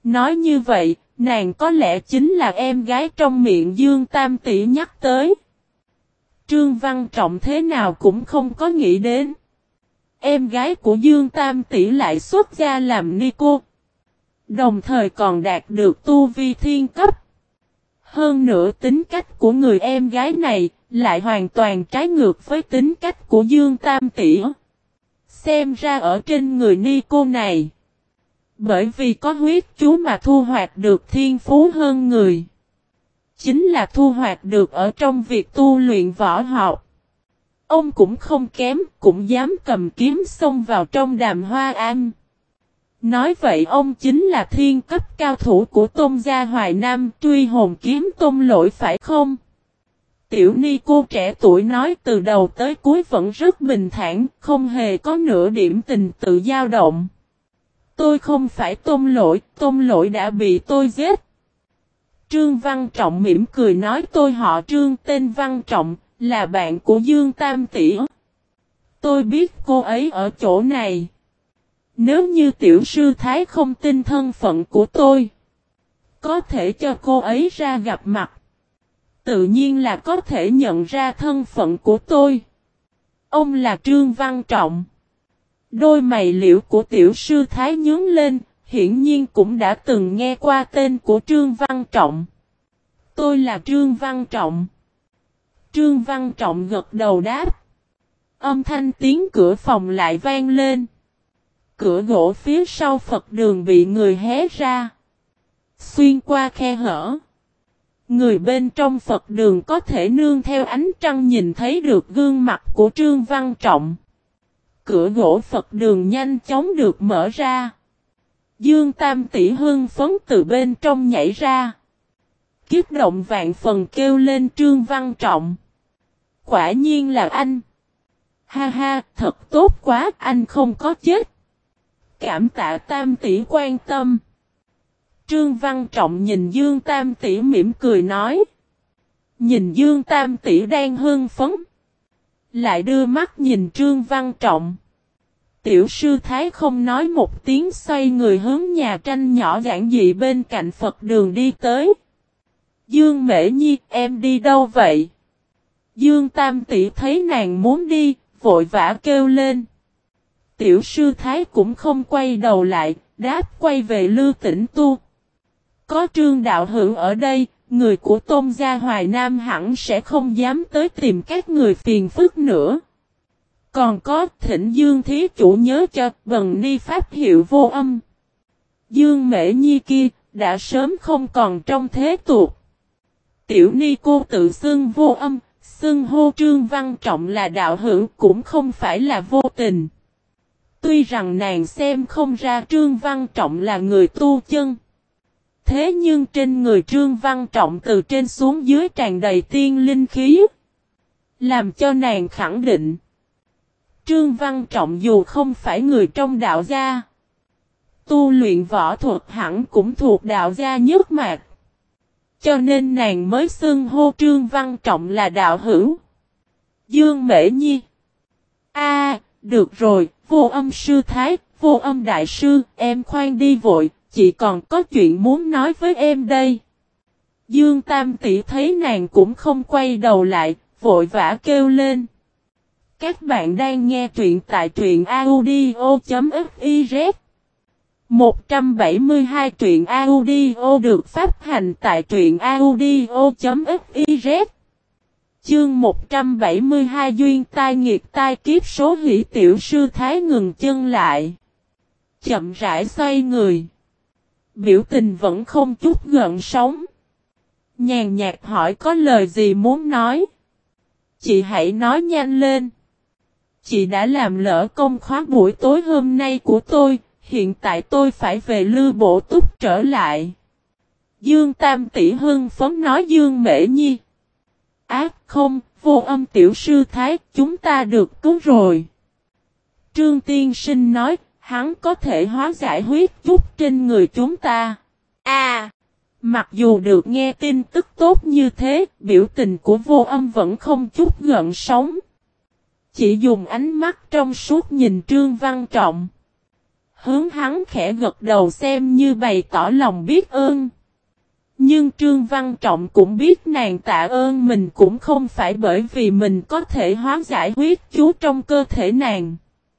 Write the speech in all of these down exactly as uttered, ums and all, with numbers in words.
Nói như vậy, nàng có lẽ chính là em gái trong miệng Dương Tam tỷ nhắc tới. Trương Văn Trọng thế nào cũng không có nghĩ đến. Em gái của Dương Tam tỷ lại xuất gia làm ni cô. Đồng thời còn đạt được tu vi thiên cấp. Hơn nữa tính cách của người em gái này lại hoàn toàn trái ngược với tính cách của Dương Tam tỷ. Xem ra ở trên người ni cô này, bởi vì có huyết chú mà thu hoạch được thiên phú hơn người. Chính là thu hoạch được ở trong việc tu luyện võ học. Ông cũng không kém, cũng dám cầm kiếm xông vào trong Đàm Hoa Am. Nói vậy ông chính là thiên cấp cao thủ của Tôn gia Hoài Nam, truy hồn kiếm Tôn Lỗi phải không? Tiểu ni cô trẻ tuổi nói từ đầu tới cuối vẫn rất bình thản, không hề có nửa điểm tình tự dao động. Tôi không phải Tôn Lỗi, Tôn Lỗi đã bị tôi giết. Trương Văn Trọng mỉm cười nói tôi họ Trương tên Văn Trọng, là bạn của Dương Tam tỷ. Tôi biết cô ấy ở chỗ này. Nếu như tiểu sư thái không tin thân phận của tôi, có thể cho cô ấy ra gặp mặt. Tự nhiên là có thể nhận ra thân phận của tôi. Ông là Trương Văn Trọng. Đôi mày liễu của tiểu sư thái nhướng lên, hiển nhiên cũng đã từng nghe qua tên của Trương Văn Trọng. Tôi là Trương Văn Trọng. Trương Văn Trọng gật đầu đáp. Âm thanh tiếng cửa phòng lại vang lên. Cửa gỗ phía sau Phật đường bị người hé ra. Xuyên qua khe hở. Người bên trong Phật đường có thể nương theo ánh trăng nhìn thấy được gương mặt của Trương Văn Trọng. Cửa gỗ Phật đường nhanh chóng được mở ra. Dương Tam tỷ hưng phấn từ bên trong nhảy ra. Kiếp động vạn phần kêu lên Trương Văn Trọng. Quả nhiên là anh. Ha ha, thật tốt quá, anh không có chết. Cảm tạ Tam tỷ quan tâm. Trương Văn Trọng nhìn Dương Tam tỷ mỉm cười nói. Nhìn Dương Tam tỷ đang hưng phấn. Lại đưa mắt nhìn Trương Văn Trọng. Tiểu sư thái không nói một tiếng xoay người hướng nhà tranh nhỏ giản dị bên cạnh Phật đường đi tới. Dương Mễ Nhi, em đi đâu vậy? Dương Tam tỷ thấy nàng muốn đi, vội vã kêu lên. Tiểu sư thái cũng không quay đầu lại, đáp quay về Lưu Tĩnh Tu. Có Trương đạo hữu ở đây, người của Tôn gia Hoài Nam hẳn sẽ không dám tới tìm các người phiền phức nữa. Còn có thỉnh Dương thí chủ nhớ cho Bần Ni pháp hiệu Vô Âm. Dương Mễ Nhi kia đã sớm không còn trong thế tục. Tiểu Ni cô tự xưng Vô Âm, xưng hô Trương Văn Trọng là đạo hữu cũng không phải là vô tình. Tuy rằng nàng xem không ra Trương Văn Trọng là người tu chân. Thế nhưng trên người Trương Văn Trọng từ trên xuống dưới tràn đầy tiên linh khí. Làm cho nàng khẳng định. Trương Văn Trọng dù không phải người trong đạo gia. Tu luyện võ thuật hẳn cũng thuộc đạo gia nhất mạc. Cho nên nàng mới xưng hô Trương Văn Trọng là đạo hữu. Dương Mễ Nhi. A, được rồi, Vô Âm sư thái, Vô Âm đại sư, em khoan đi vội, chị còn có chuyện muốn nói với em đây. Dương Tam tỷ thấy nàng cũng không quay đầu lại, vội vã kêu lên. Các bạn đang nghe truyện tại truyện audio.fiz. một trăm bảy mươi hai truyện audio được phát hành tại truyện audio.fiz. Chương một trăm bảy mươi hai duyên tai nghiệt tai kiếp số hỷ tiểu sư thái ngừng chân lại. Chậm rãi xoay người. Biểu tình vẫn không chút gợn sóng. Nhàn nhạt hỏi có lời gì muốn nói. Chị hãy nói nhanh lên. Chị đã làm lỡ công khóa buổi tối hôm nay của tôi. Hiện tại tôi phải về Lư Bổ Túc trở lại. Dương Tam tỷ hưng phấn nói Dương Mễ Nhi. Ác không, Vô Âm tiểu sư thái, chúng ta được cứu rồi. Trương Tiên Sinh nói, hắn có thể hóa giải huyết chút trên người chúng ta. À, mặc dù được nghe tin tức tốt như thế, biểu tình của Vô Âm vẫn không chút gợn sóng. Chỉ dùng ánh mắt trong suốt nhìn Trương Văn Trọng. Hướng hắn khẽ gật đầu xem như bày tỏ lòng biết ơn. Nhưng Trương Văn Trọng cũng biết nàng tạ ơn mình cũng không phải bởi vì mình có thể hóa giải huyết chú trong cơ thể nàng.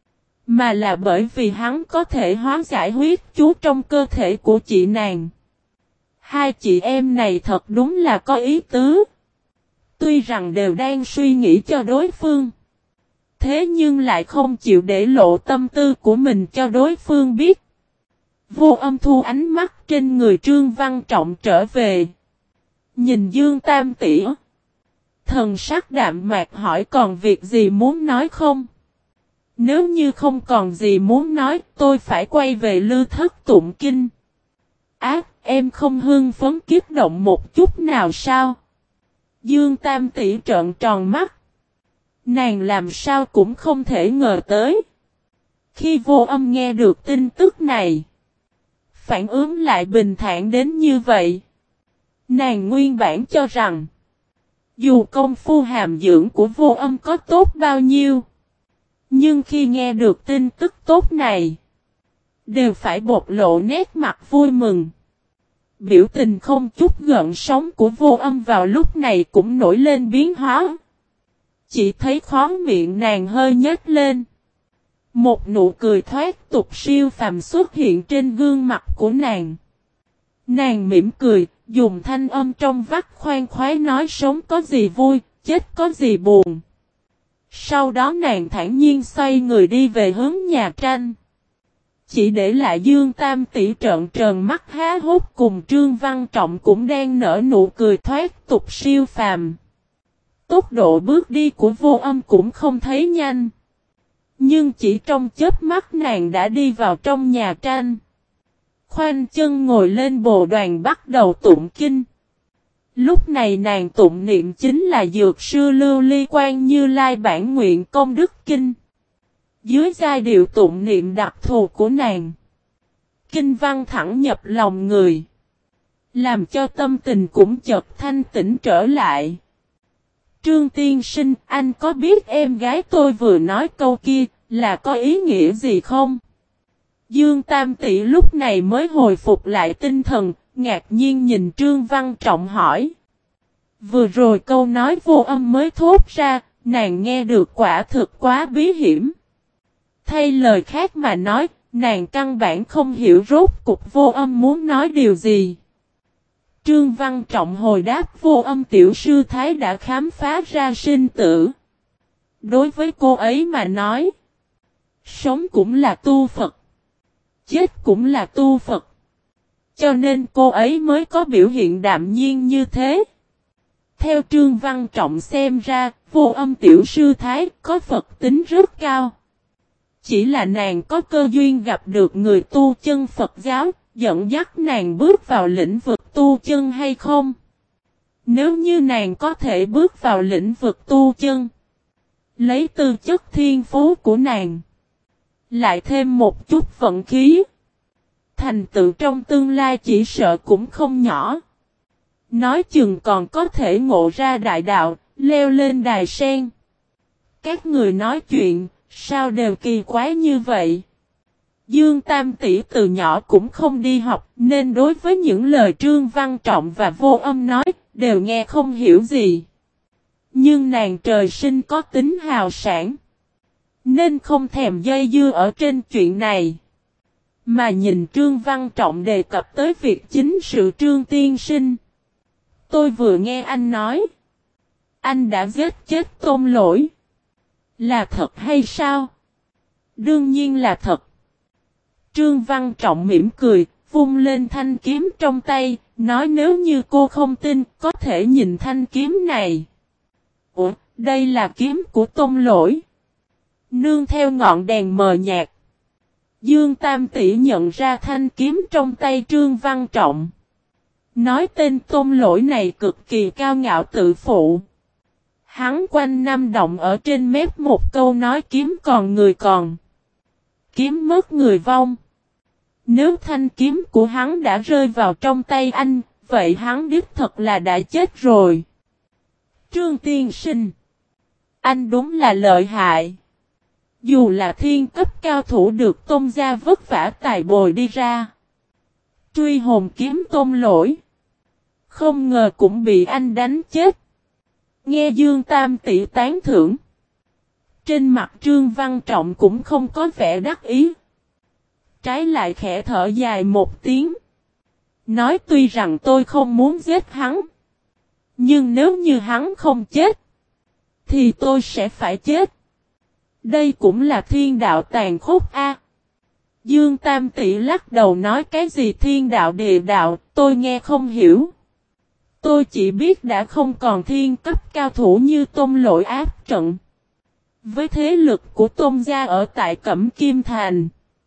Mà là bởi vì hắn có thể hóa giải huyết chú trong cơ thể của chị nàng. Hai chị em này thật đúng là có ý tứ. Tuy rằng đều đang suy nghĩ cho đối phương. Thế nhưng lại không chịu để lộ tâm tư của mình cho đối phương biết. Vô Âm thu ánh mắt trên người Trương Văn Trọng trở về. Nhìn Dương Tam tỷ. Thần sắc đạm mạc hỏi còn việc gì muốn nói không? Nếu như không còn gì muốn nói tôi phải quay về Lư Thất tụng kinh. Ác em không hưng phấn kiếp động một chút nào sao? Dương Tam tỷ trợn tròn mắt. Nàng làm sao cũng không thể ngờ tới. Khi Vô Âm nghe được tin tức này. Phản ứng lại bình thản đến như vậy. Nàng nguyên bản cho rằng. Dù công phu hàm dưỡng của Vô Âm có tốt bao nhiêu. Nhưng khi nghe được tin tức tốt này. Đều phải bộc lộ nét mặt vui mừng. Biểu tình không chút gợn sóng của Vô Âm vào lúc này cũng nổi lên biến hóa. Chỉ thấy khóe miệng nàng hơi nhếch lên. Một nụ cười thoát tục siêu phàm xuất hiện trên gương mặt của nàng. Nàng mỉm cười, dùng thanh âm trong vắt khoan khoái nói sống có gì vui, chết có gì buồn. Sau đó nàng thản nhiên xoay người đi về hướng nhà tranh. Chỉ để lại Dương Tam tỷ trợn tròn mắt há hốt cùng Trương Văn Trọng cũng đang nở nụ cười thoát tục siêu phàm. Tốc độ bước đi của Vô Âm cũng không thấy nhanh. Nhưng chỉ trong chớp mắt nàng đã đi vào trong nhà tranh. Khoanh chân ngồi lên bồ đoàn bắt đầu tụng kinh. Lúc này nàng tụng niệm chính là Dược Sư Lưu Ly Quan Như Lai bản nguyện công đức kinh. Dưới giai điệu tụng niệm đặc thù của nàng. Kinh văn thẳng nhập lòng người. Làm cho tâm tình cũng chợt thanh tĩnh trở lại. Trương tiên sinh, anh có biết em gái tôi vừa nói câu kia là có ý nghĩa gì không? Dương Tam tỷ lúc này mới hồi phục lại tinh thần, ngạc nhiên nhìn Trương Văn Trọng hỏi. Vừa rồi câu nói Vô Âm mới thốt ra, nàng nghe được quả thực quá bí hiểm. Thay lời khác mà nói, nàng căn bản không hiểu rốt cục Vô Âm muốn nói điều gì. Trương Văn Trọng hồi đáp Vô Âm tiểu sư thái đã khám phá ra sinh tử. Đối với cô ấy mà nói, sống cũng là tu Phật, chết cũng là tu Phật. Cho nên cô ấy mới có biểu hiện đạm nhiên như thế. Theo Trương Văn Trọng xem ra, Vô Âm tiểu sư thái có Phật tính rất cao. Chỉ là nàng có cơ duyên gặp được người tu chân Phật giáo, dẫn dắt nàng bước vào lĩnh vực tu chân hay không? Nếu như nàng có thể bước vào lĩnh vực tu chân, lấy tư chất thiên phú của nàng, lại thêm một chút vận khí, thành tựu trong tương lai chỉ sợ cũng không nhỏ. Nói chừng còn có thể ngộ ra đại đạo, leo lên đài sen. Các người nói chuyện, sao đều kỳ quái như vậy? Dương Tam tỷ từ nhỏ cũng không đi học, nên đối với những lời Trương Văn Trọng và Vô Âm nói, đều nghe không hiểu gì. Nhưng nàng trời sinh có tính hào sản, nên không thèm dây dưa ở trên chuyện này. Mà nhìn Trương Văn Trọng đề cập tới việc chính sự Trương tiên sinh. Tôi vừa nghe anh nói, anh đã giết chết Tôn Lỗi. Là thật hay sao? Đương nhiên là thật. Trương Văn Trọng mỉm cười, vung lên thanh kiếm trong tay, nói nếu như cô không tin, có thể nhìn thanh kiếm này. Ủa, đây là kiếm của Tôn Lỗi. Nương theo ngọn đèn mờ nhạt, Dương Tam tỷ nhận ra thanh kiếm trong tay Trương Văn Trọng. Nói tên Tôn Lỗi này cực kỳ cao ngạo tự phụ. Hắn quanh năm động ở trên mép một câu nói kiếm còn người còn, kiếm mất người vong. Nếu thanh kiếm của hắn đã rơi vào trong tay anh, vậy hắn đích thật là đã chết rồi. Trương tiên sinh, anh đúng là lợi hại. Dù là thiên cấp cao thủ được tôn gia vất vả tài bồi đi ra. Truy hồn kiếm tôn lỗi. Không ngờ cũng bị anh đánh chết. Nghe Dương Tam Tỷ tán thưởng. Trên mặt Trương Văn Trọng cũng không có vẻ đắc ý. Trái lại khẽ thở dài một tiếng. Nói tuy rằng tôi không muốn giết hắn. Nhưng nếu như hắn không chết. Thì tôi sẽ phải chết. Đây cũng là thiên đạo tàn khốc a. Dương Tam Tỷ lắc đầu nói cái gì thiên đạo địa đạo tôi nghe không hiểu. Tôi chỉ biết đã không còn thiên cấp cao thủ như Tôn Lỗi áp trận. Với thế lực của Tôn gia ở tại Cẩm Kim Thành.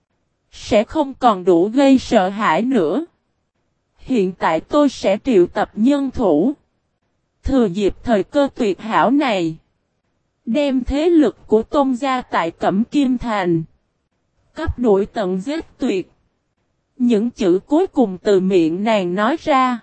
Sẽ không còn đủ gây sợ hãi nữa. Hiện tại tôi sẽ triệu tập nhân thủ. Thừa dịp thời cơ tuyệt hảo này. Đem thế lực của Tôn gia tại Cẩm Kim Thành. Cấp đuổi tận giết tuyệt. Những chữ cuối cùng từ miệng nàng nói ra.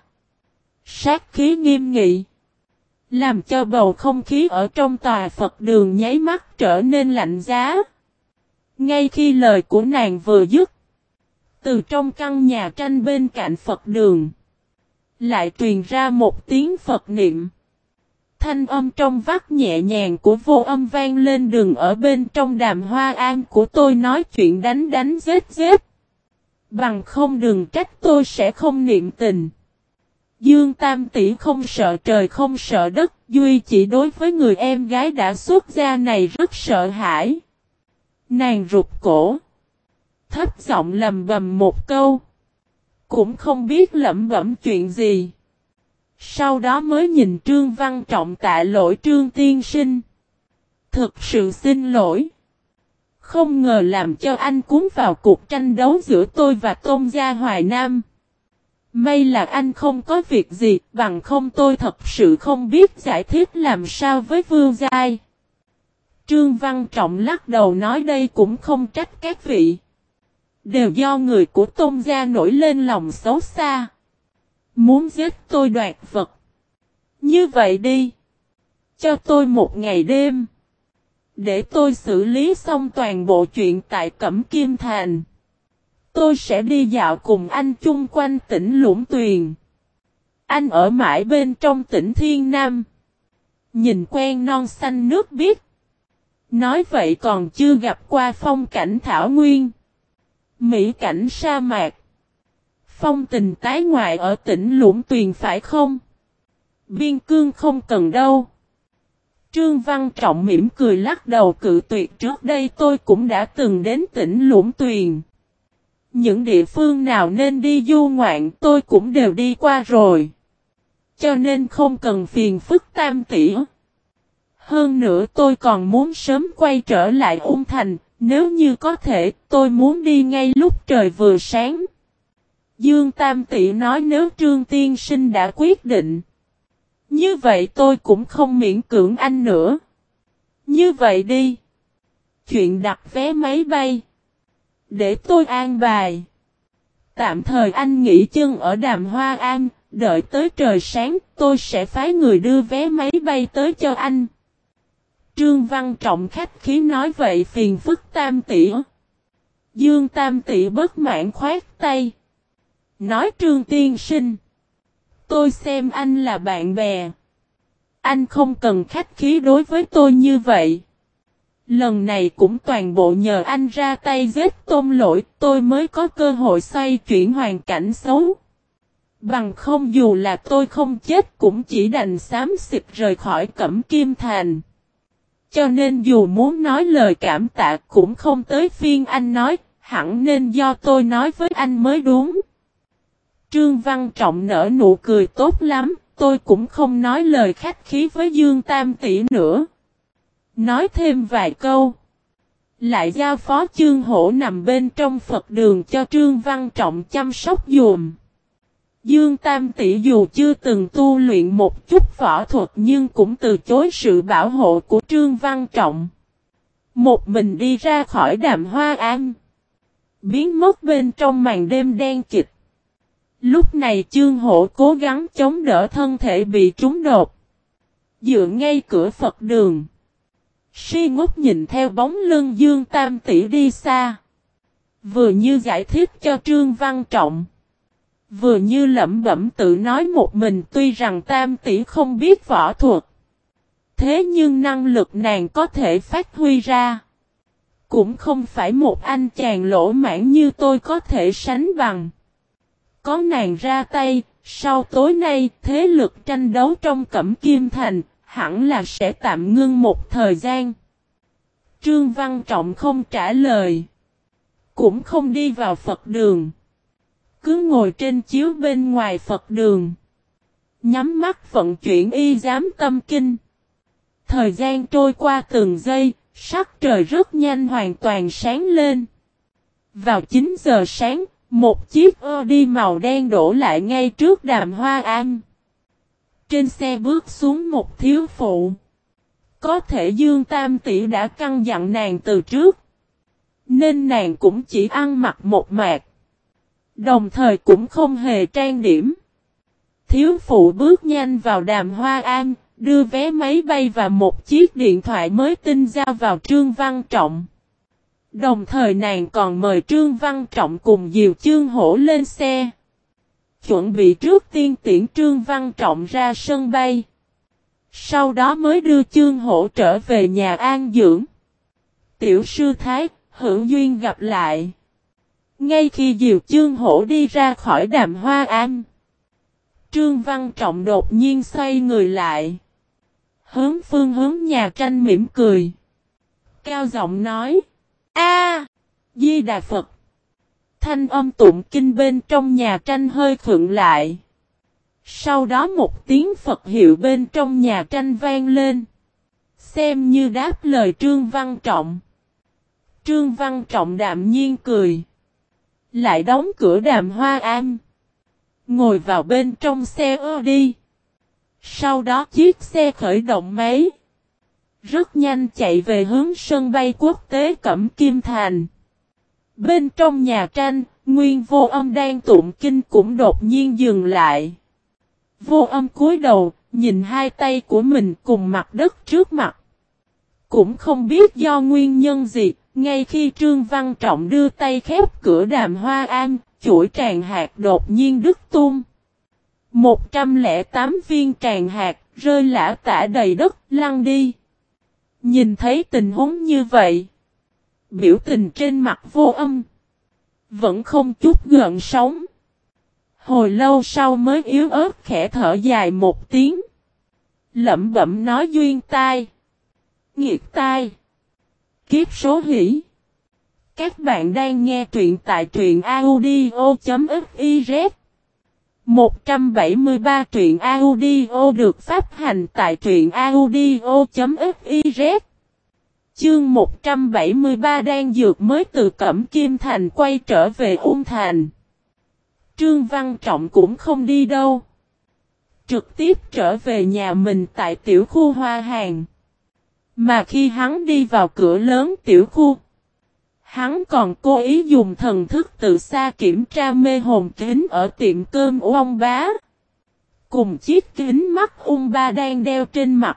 Sát khí nghiêm nghị. Làm cho bầu không khí ở trong tòa Phật đường nháy mắt trở nên lạnh giá. Ngay khi lời của nàng vừa dứt. Từ trong căn nhà tranh bên cạnh Phật đường. Lại truyền ra một tiếng Phật niệm. Thanh âm trong vắt nhẹ nhàng của vô âm vang lên đừng ở bên trong đàm hoa an của tôi nói chuyện đánh đánh giết giết. Bằng không đừng trách tôi sẽ không niệm tình. Dương Tam Tỷ không sợ trời không sợ đất, duy chỉ đối với người em gái đã xuất gia này rất sợ hãi. Nàng rụt cổ. Thấp giọng lầm bầm một câu. Cũng không biết lẩm bẩm chuyện gì. Sau đó mới nhìn Trương Văn Trọng tạ lỗi Trương Tiên Sinh. Thực sự xin lỗi. Không ngờ làm cho anh cuốn vào cuộc tranh đấu giữa tôi và Tôn gia Hoài Nam. May là anh không có việc gì, bằng không tôi thật sự không biết giải thích làm sao với Vương Giai. Trương Văn Trọng lắc đầu nói đây cũng không trách các vị. Đều do người của Tôn gia nổi lên lòng xấu xa. Muốn giết tôi đoạt vật. Như vậy đi. Cho tôi một ngày đêm. Để tôi xử lý xong toàn bộ chuyện tại Cẩm Kim Thành. Tôi sẽ đi dạo cùng anh chung quanh tỉnh Lũng Tuyền. Anh ở mãi bên trong tỉnh Thiên Nam. Nhìn quen non xanh nước biếc. Nói vậy còn chưa gặp qua phong cảnh thảo nguyên. Mỹ cảnh sa mạc. Phong tình tái ngoại ở tỉnh Lũng Tuyền phải không? Biên cương không cần đâu. Trương Văn Trọng mỉm cười lắc đầu cự tuyệt trước đây tôi cũng đã từng đến tỉnh Lũng Tuyền. Những địa phương nào nên đi du ngoạn tôi cũng đều đi qua rồi. Cho nên không cần phiền phức Tam Tỷ. Hơn nữa tôi còn muốn sớm quay trở lại Ung Thành. Nếu như có thể tôi muốn đi ngay lúc trời vừa sáng. Dương Tam Tỷ nói nếu Trương Tiên Sinh đã quyết định. Như vậy tôi cũng không miễn cưỡng anh nữa. Như vậy đi. Chuyện đặt vé máy bay. Để tôi an bài. Tạm thời anh nghỉ chân ở Đàm Hoa An. Đợi tới trời sáng tôi sẽ phái người đưa vé máy bay tới cho anh. Trương Văn Trọng khách khí nói vậy phiền phức Tam Tỷ. Dương Tam Tỷ bất mãn khoát tay. Nói Trương Tiên Sinh. Tôi xem anh là bạn bè. Anh không cần khách khí đối với tôi như vậy. Lần này cũng toàn bộ nhờ anh ra tay giết Tôn Lỗi tôi mới có cơ hội xoay chuyển hoàn cảnh xấu. Bằng không dù là tôi không chết cũng chỉ đành xám xịt rời khỏi Cẩm Kim Thành. Cho nên dù muốn nói lời cảm tạ cũng không tới phiên anh nói, hẳn nên do tôi nói với anh mới đúng. Trương Văn Trọng nở nụ cười tốt lắm, tôi cũng không nói lời khách khí với Dương Tam Tỷ nữa. Nói thêm vài câu. Lại giao phó Chương Hổ nằm bên trong Phật đường cho Trương Văn Trọng chăm sóc dùm. Dương Tam Tỷ dù chưa từng tu luyện một chút võ thuật nhưng cũng từ chối sự bảo hộ của Trương Văn Trọng. Một mình đi ra khỏi Đàm Hoa An. Biến mất bên trong màn đêm đen kịt. Lúc này Chương Hổ cố gắng chống đỡ thân thể bị trúng đột. Dựa ngay cửa Phật đường. Si Ngốc nhìn theo bóng lưng Dương Tam tỷ đi xa. Vừa như giải thích cho Trương Văn Trọng. Vừa như lẩm bẩm tự nói một mình, tuy rằng Tam tỷ không biết võ thuật. Thế nhưng năng lực nàng có thể phát huy ra. Cũng không phải một anh chàng lỗ mãn như tôi có thể sánh bằng. Có nàng ra tay, sau tối nay thế lực tranh đấu trong Cẩm Kim Thành hẳn là sẽ tạm ngưng một thời gian. Trương Văn Trọng không trả lời. Cũng không đi vào Phật đường. Cứ ngồi trên chiếu bên ngoài Phật đường. Nhắm mắt vận chuyển y giám tâm kinh. Thời gian trôi qua từng giây, sắc trời rất nhanh hoàn toàn sáng lên. Vào chín giờ sáng, một chiếc Audi màu đen đổ lại ngay trước Đàm Hoa Am. Trên xe bước xuống một thiếu phụ. Có thể Dương Tam tỷ đã căn dặn nàng từ trước. Nên nàng cũng chỉ ăn mặc một mạc. Đồng thời cũng không hề trang điểm. Thiếu phụ bước nhanh vào Đàm Hoa Am, đưa vé máy bay và một chiếc điện thoại mới tinh giao vào Trương Văn Trọng. Đồng thời nàng còn mời Trương Văn Trọng cùng Diều Chương Hổ lên xe. Chuẩn bị trước tiên tiễn Trương Văn Trọng ra sân bay. Sau đó mới đưa Chương Hổ trở về nhà an dưỡng. Tiểu sư thái, hữu duyên gặp lại. Ngay khi Diều Chương Hổ đi ra khỏi Đàm Hoa Am, Trương Văn Trọng đột nhiên xoay người lại. Hướng phương hướng nhà tranh mỉm cười. Cao giọng nói. A, Di Đà Phật. Thanh âm tụng kinh bên trong nhà tranh hơi khựng lại. Sau đó một tiếng Phật hiệu bên trong nhà tranh vang lên. Xem như đáp lời Trương Văn Trọng. Trương Văn Trọng đạm nhiên cười. Lại đóng cửa Đàm Hoa Am. Ngồi vào bên trong xe Audi. Sau đó chiếc xe khởi động máy. Rất nhanh chạy về hướng sân bay quốc tế Cẩm Kim Thành. Bên trong nhà tranh, Nguyên Vô Âm đang tụng kinh cũng đột nhiên dừng lại. Vô Âm cúi đầu, nhìn hai tay của mình cùng mặt đất trước mặt. Cũng không biết do nguyên nhân gì, ngay khi Trương Văn Trọng đưa tay khép cửa Đàm Hoa Am, chuỗi tràng hạt đột nhiên đứt tung. một trăm lẻ tám viên tràng hạt rơi lả tả đầy đất, lăn đi. Nhìn thấy tình huống như vậy, biểu tình trên mặt Vô Âm vẫn không chút gợn sóng. Hồi lâu sau mới yếu ớt khẽ thở dài một tiếng. Lẩm bẩm nói duyên tai. Nghiệt tai. Kiếp số hỷ. Các bạn đang nghe truyện tại truyện audio.fiz. một trăm bảy mươi ba truyện audio được phát hành tại truyện audio.fiz. Chương một trăm bảy mươi ba đang dược mới từ Cẩm Kim Thành quay trở về Ung Thành. Trương Văn Trọng cũng không đi đâu. Trực tiếp trở về nhà mình tại tiểu khu Hoa Hàng. Mà khi hắn đi vào cửa lớn tiểu khu, hắn còn cố ý dùng thần thức từ xa kiểm tra mê hồn kính ở tiệm cơm của ông bá. Cùng chiếc kính mắt ông ba đang đeo trên mặt.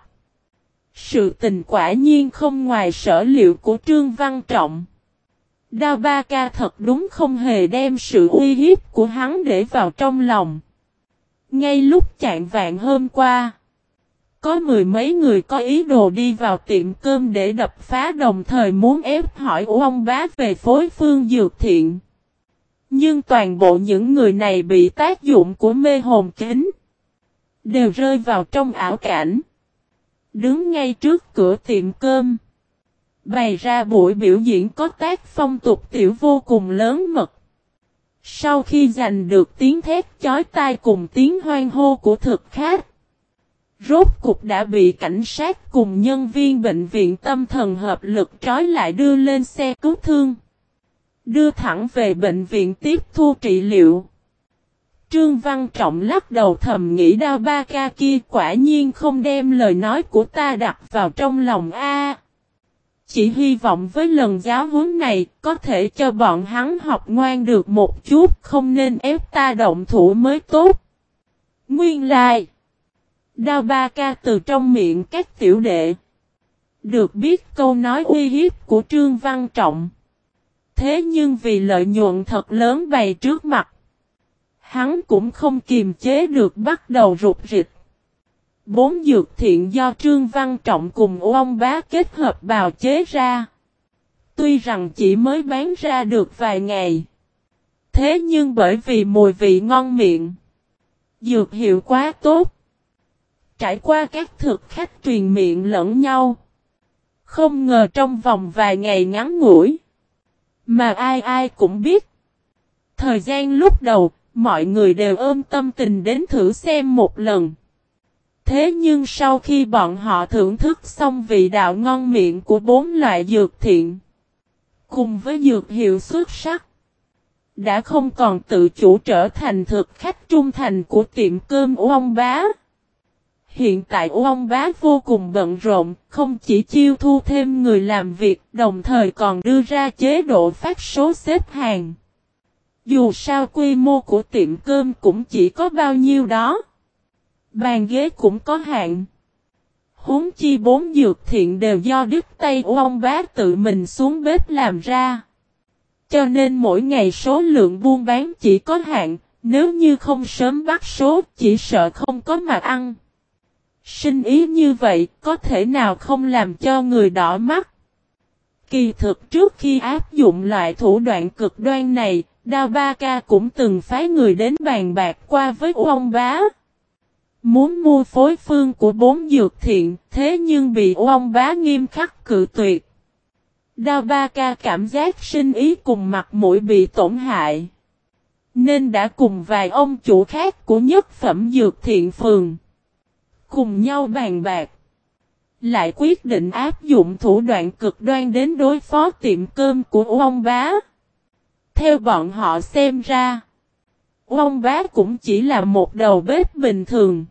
Sự tình quả nhiên không ngoài sở liệu của Trương Văn Trọng. Đao Ba Ca thật đúng không hề đem sự uy hiếp của hắn để vào trong lòng. Ngay lúc chạng vạn hôm qua, có mười mấy người có ý đồ đi vào tiệm cơm để đập phá, đồng thời muốn ép hỏi của ông bá về phối phương dược thiện. Nhưng toàn bộ những người này bị tác dụng của mê hồn kính, đều rơi vào trong ảo cảnh. Đứng ngay trước cửa tiệm cơm, bày ra buổi biểu diễn có tác phong tục tiểu vô cùng lớn mật. Sau khi giành được tiếng thét chói tai cùng tiếng hoan hô của thực khách, rốt cục đã bị cảnh sát cùng nhân viên bệnh viện tâm thần hợp lực trói lại đưa lên xe cứu thương. Đưa thẳng về bệnh viện tiếp thu trị liệu. Trương Văn Trọng lắc đầu thầm nghĩ Đao Ba Ca kia quả nhiên không đem lời nói của ta đặt vào trong lòng a. Chỉ hy vọng với lần giáo huấn này có thể cho bọn hắn học ngoan được một chút, không nên ép ta động thủ mới tốt. Nguyên lai, Đao Ba Ca từ trong miệng các tiểu đệ Được biết câu nói uy hiếp của Trương Văn Trọng. Thế nhưng vì lợi nhuận thật lớn bày trước mặt, hắn cũng không kiềm chế được bắt đầu rụt rịch. Bốn dược thiện do Trương Văn Trọng cùng ông bá kết hợp bào chế ra. Tuy rằng chỉ mới bán ra được vài ngày. Thế nhưng bởi vì mùi vị ngon miệng, dược hiệu quá tốt, trải qua các thực khách truyền miệng lẫn nhau. Không ngờ trong vòng vài ngày ngắn ngủi, mà ai ai cũng biết. Thời gian lúc đầu, mọi người đều ôm tâm tình đến thử xem một lần. Thế nhưng sau khi bọn họ thưởng thức xong vị đạo ngon miệng của bốn loại dược thiện, cùng với dược hiệu xuất sắc, đã không còn tự chủ trở thành thực khách trung thành của tiệm cơm ông bá. Hiện tại ông bá vô cùng bận rộn, không chỉ chiêu thu thêm người làm việc, đồng thời còn đưa ra chế độ phát số xếp hàng. Dù sao quy mô của tiệm cơm cũng chỉ có bao nhiêu đó. Bàn ghế cũng có hạn. Huống chi bốn dược thiện đều do đứt tay ông bá tự mình xuống bếp làm ra. Cho nên mỗi ngày số lượng buôn bán chỉ có hạn, nếu như không sớm bắt số chỉ sợ không có mà ăn. Sinh ý như vậy có thể nào không làm cho người đỏ mắt. Kỳ thực trước khi áp dụng loại thủ đoạn cực đoan này, Đao Ba Ca cũng từng phái người đến bàn bạc qua với ông bá. Muốn mua phối phương của bốn dược thiện, thế nhưng bị ông bá nghiêm khắc cự tuyệt. Đao Ba Ca cảm giác sinh ý cùng mặt mũi bị tổn hại, nên đã cùng vài ông chủ khác của nhất phẩm dược thiện phường cùng nhau bàn bạc, lại quyết định áp dụng thủ đoạn cực đoan đến đối phó tiệm cơm của ông bá. Theo bọn họ xem ra, ông bá cũng chỉ là một đầu bếp bình thường,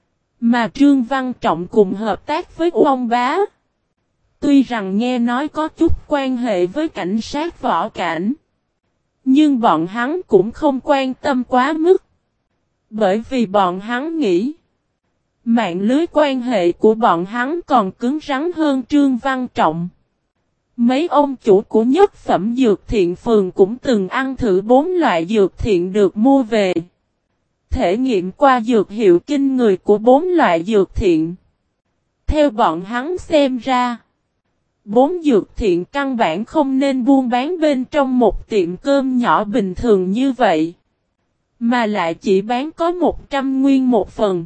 mà Trương Văn Trọng cùng hợp tác với ông bá. Tuy rằng nghe nói có chút quan hệ với cảnh sát võ cảnh, nhưng bọn hắn cũng không quan tâm quá mức. Bởi vì bọn hắn nghĩ, mạng lưới quan hệ của bọn hắn còn cứng rắn hơn Trương Văn Trọng. Mấy ông chủ của nhất phẩm dược thiện phường cũng từng ăn thử bốn loại dược thiện được mua về. Thể nghiệm qua dược hiệu kinh người của bốn loại dược thiện. Theo bọn hắn xem ra, bốn dược thiện căn bản không nên buôn bán bên trong một tiệm cơm nhỏ bình thường như vậy, mà lại chỉ bán có một trăm nguyên một phần,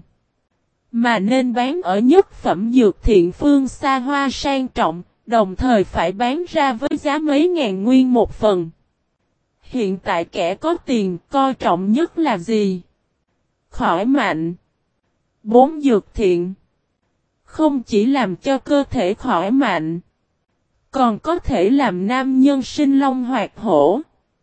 mà nên bán ở nhất phẩm dược thiện phương xa hoa sang trọng, đồng thời phải bán ra với giá mấy ngàn nguyên một phần. Hiện tại kẻ có tiền coi trọng nhất là gì? Khỏi mạnh. Bốn dược thiện không chỉ làm cho cơ thể khỏi mạnh, còn có thể làm nam nhân sinh long hoạt hổ,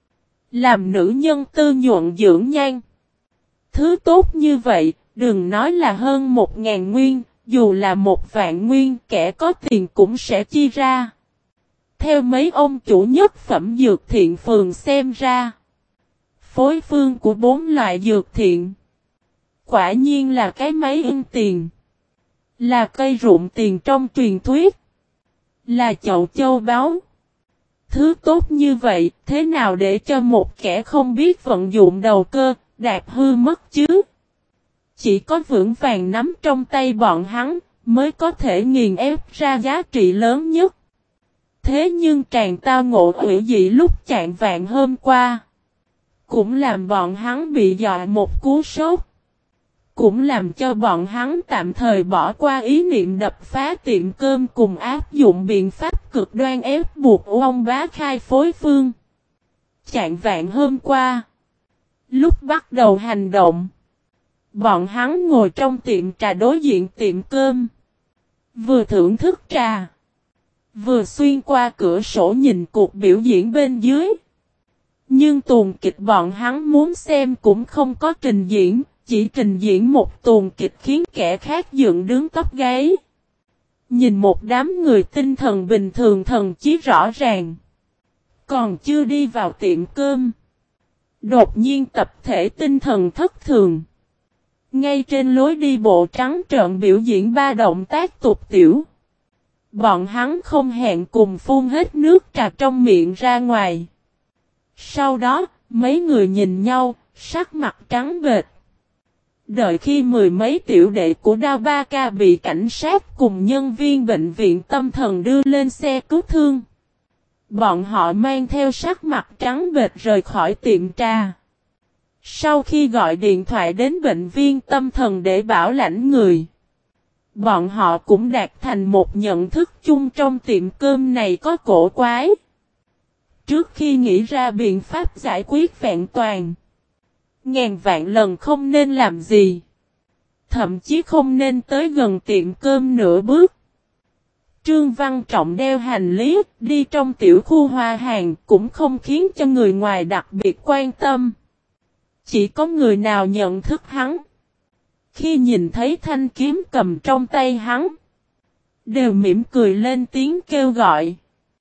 làm nữ nhân tư nhuận dưỡng nhan. Thứ tốt như vậy, đừng nói là hơn một ngàn nguyên, dù là một vạn nguyên, kẻ có tiền cũng sẽ chi ra. Theo mấy ông chủ nhất phẩm dược thiện phường xem ra, phối phương của bốn loại dược thiện quả nhiên là cái máy in tiền, là cây rụng tiền trong truyền thuyết, là chậu châu báu. Thứ tốt như vậy, thế nào để cho một kẻ không biết vận dụng đầu cơ, đạp hư mất chứ? Chỉ có vững vàng nắm trong tay bọn hắn, mới có thể nghiền ép ra giá trị lớn nhất. Thế nhưng tràng tao ngộ hủy dị lúc chạng vạn hôm qua, cũng làm bọn hắn bị dọa một cú sốt. Cũng làm cho bọn hắn tạm thời bỏ qua ý niệm đập phá tiệm cơm cùng áp dụng biện pháp cực đoan ép buộc ông bá khai phối phương. Chạng vạn hôm qua, lúc bắt đầu hành động, bọn hắn ngồi trong tiệm trà đối diện tiệm cơm, vừa thưởng thức trà, vừa xuyên qua cửa sổ nhìn cuộc biểu diễn bên dưới. Nhưng tuồng kịch bọn hắn muốn xem cũng không có trình diễn, chỉ trình diễn một tuồng kịch khiến kẻ khác dựng đứng tóc gáy. Nhìn một đám người tinh thần bình thường thần chí rõ ràng, còn chưa đi vào tiệm cơm, đột nhiên tập thể tinh thần thất thường. Ngay trên lối đi bộ trắng trợn biểu diễn ba động tác tục tiểu. Bọn hắn không hẹn cùng phun hết nước trà trong miệng ra ngoài. Sau đó, mấy người nhìn nhau, sắc mặt trắng bệch. Đợi khi mười mấy tiểu đệ của Đao Ba Ca bị cảnh sát cùng nhân viên bệnh viện tâm thần đưa lên xe cứu thương. Bọn họ mang theo sắc mặt trắng bệch rời khỏi tiệm trà. Sau khi gọi điện thoại đến bệnh viện tâm thần để bảo lãnh người, bọn họ cũng đạt thành một nhận thức chung trong tiệm cơm này có cổ quái. Trước khi nghĩ ra biện pháp giải quyết vẹn toàn, ngàn vạn lần không nên làm gì. Thậm chí không nên tới gần tiệm cơm nửa bước. Trương Văn Trọng đeo hành lý, đi trong tiểu khu hoa hàng cũng không khiến cho người ngoài đặc biệt quan tâm. Chỉ có người nào nhận thức hắn. Khi nhìn thấy thanh kiếm cầm trong tay hắn, đều mỉm cười lên tiếng kêu gọi.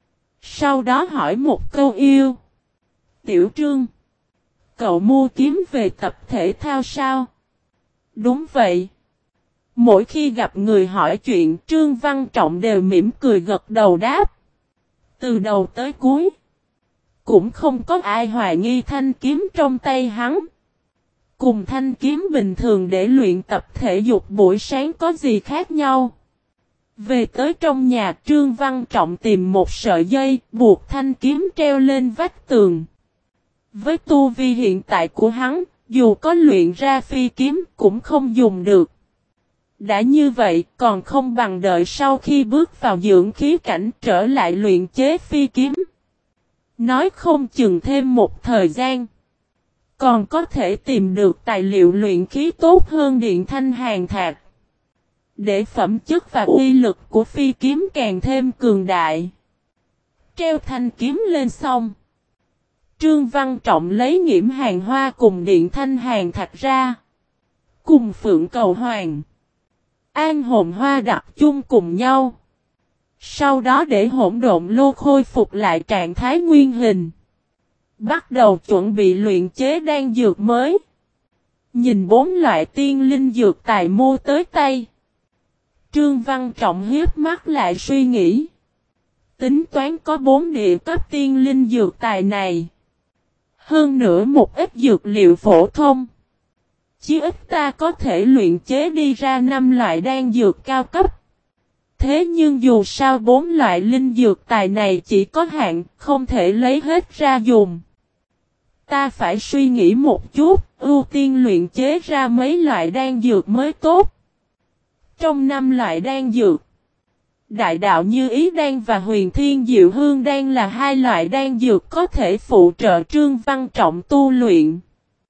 Sau đó hỏi một câu yêu. Tiểu Trương, cậu mua kiếm về tập thể thao sao? Đúng vậy. Mỗi khi gặp người hỏi chuyện, Trương Văn Trọng đều mỉm cười gật đầu đáp. Từ đầu tới cuối, cũng không có ai hoài nghi thanh kiếm trong tay hắn. Cùng thanh kiếm bình thường để luyện tập thể dục buổi sáng có gì khác nhau. Về tới trong nhà, Trương Văn Trọng tìm một sợi dây, buộc thanh kiếm treo lên vách tường. Với tu vi hiện tại của hắn, dù có luyện ra phi kiếm cũng không dùng được. Đã như vậy, còn không bằng đợi sau khi bước vào dưỡng khí cảnh trở lại luyện chế phi kiếm. Nói không chừng thêm một thời gian, còn có thể tìm được tài liệu luyện khí tốt hơn điện thanh hàn thạch. Để phẩm chất và uy lực của phi kiếm càng thêm cường đại. Treo thanh kiếm lên xong, Trương Văn Trọng lấy nghiễm hàng hoa cùng điện thanh hàn thạch ra. Cùng phượng cầu hoàng, an hồn hoa đặt chung cùng nhau. Sau đó để hỗn độn lô khôi phục lại trạng thái nguyên hình. Bắt đầu chuẩn bị luyện chế đan dược mới. Nhìn bốn loại tiên linh dược tài mua tới tay, Trương Văn Trọng hiếp mắt lại suy nghĩ. Tính toán có bốn địa cấp tiên linh dược tài này. Hơn nữa một ít dược liệu phổ thông. Chí ít ta có thể luyện chế đi ra năm loại đan dược cao cấp. Thế nhưng dù sao bốn loại linh dược tài này chỉ có hạn, không thể lấy hết ra dùng. Ta phải suy nghĩ một chút, ưu tiên luyện chế ra mấy loại đan dược mới tốt. Trong năm loại đan dược, Đại Đạo Như Ý Đan và Huyền Thiên Diệu Hương Đan là hai loại đan dược có thể phụ trợ Trương Văn Trọng tu luyện.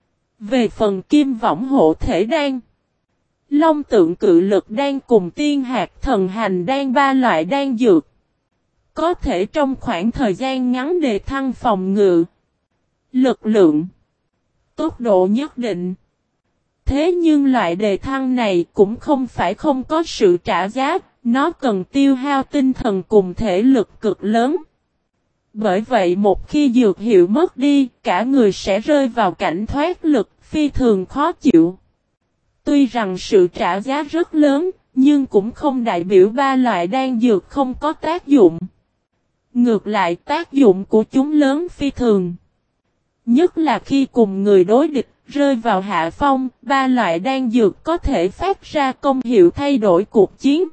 Về phần Kim Võng Hộ Thể Đan, Long Tượng Cự Lực Đan cùng Tiên Hạt Thần Hành Đan ba loại đan dược, có thể trong khoảng thời gian ngắn đề thăng phòng ngự, lực lượng, tốc độ nhất định. Thế nhưng loại đề thăng này cũng không phải không có sự trả giá, nó cần tiêu hao tinh thần cùng thể lực cực lớn. Bởi vậy một khi dược hiệu mất đi, cả người sẽ rơi vào cảnh thoát lực, phi thường khó chịu. Tuy rằng sự trả giá rất lớn, nhưng cũng không đại biểu ba loại đan dược không có tác dụng. Ngược lại tác dụng của chúng lớn phi thường. Nhất là khi cùng người đối địch, rơi vào hạ phong, ba loại đan dược có thể phát ra công hiệu thay đổi cuộc chiến.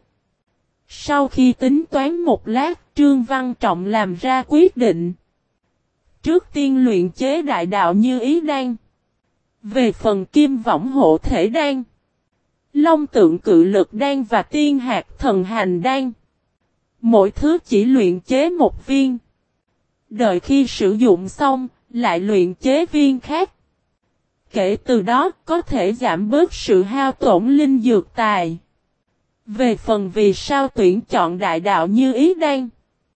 Sau khi tính toán một lát, Trương Văn Trọng làm ra quyết định. Trước tiên luyện chế Đại Đạo Như Ý Đan. Về phần Kim Võng Hộ Thể Đan, Long Tượng Cự Lực Đan và Tiên Hạt Thần Hành Đan, mỗi thứ chỉ luyện chế một viên. Đợi khi sử dụng xong, lại luyện chế viên khác. Kể từ đó có thể giảm bớt sự hao tổn linh dược tài. Về phần vì sao tuyển chọn Đại Đạo Như Ý Đan,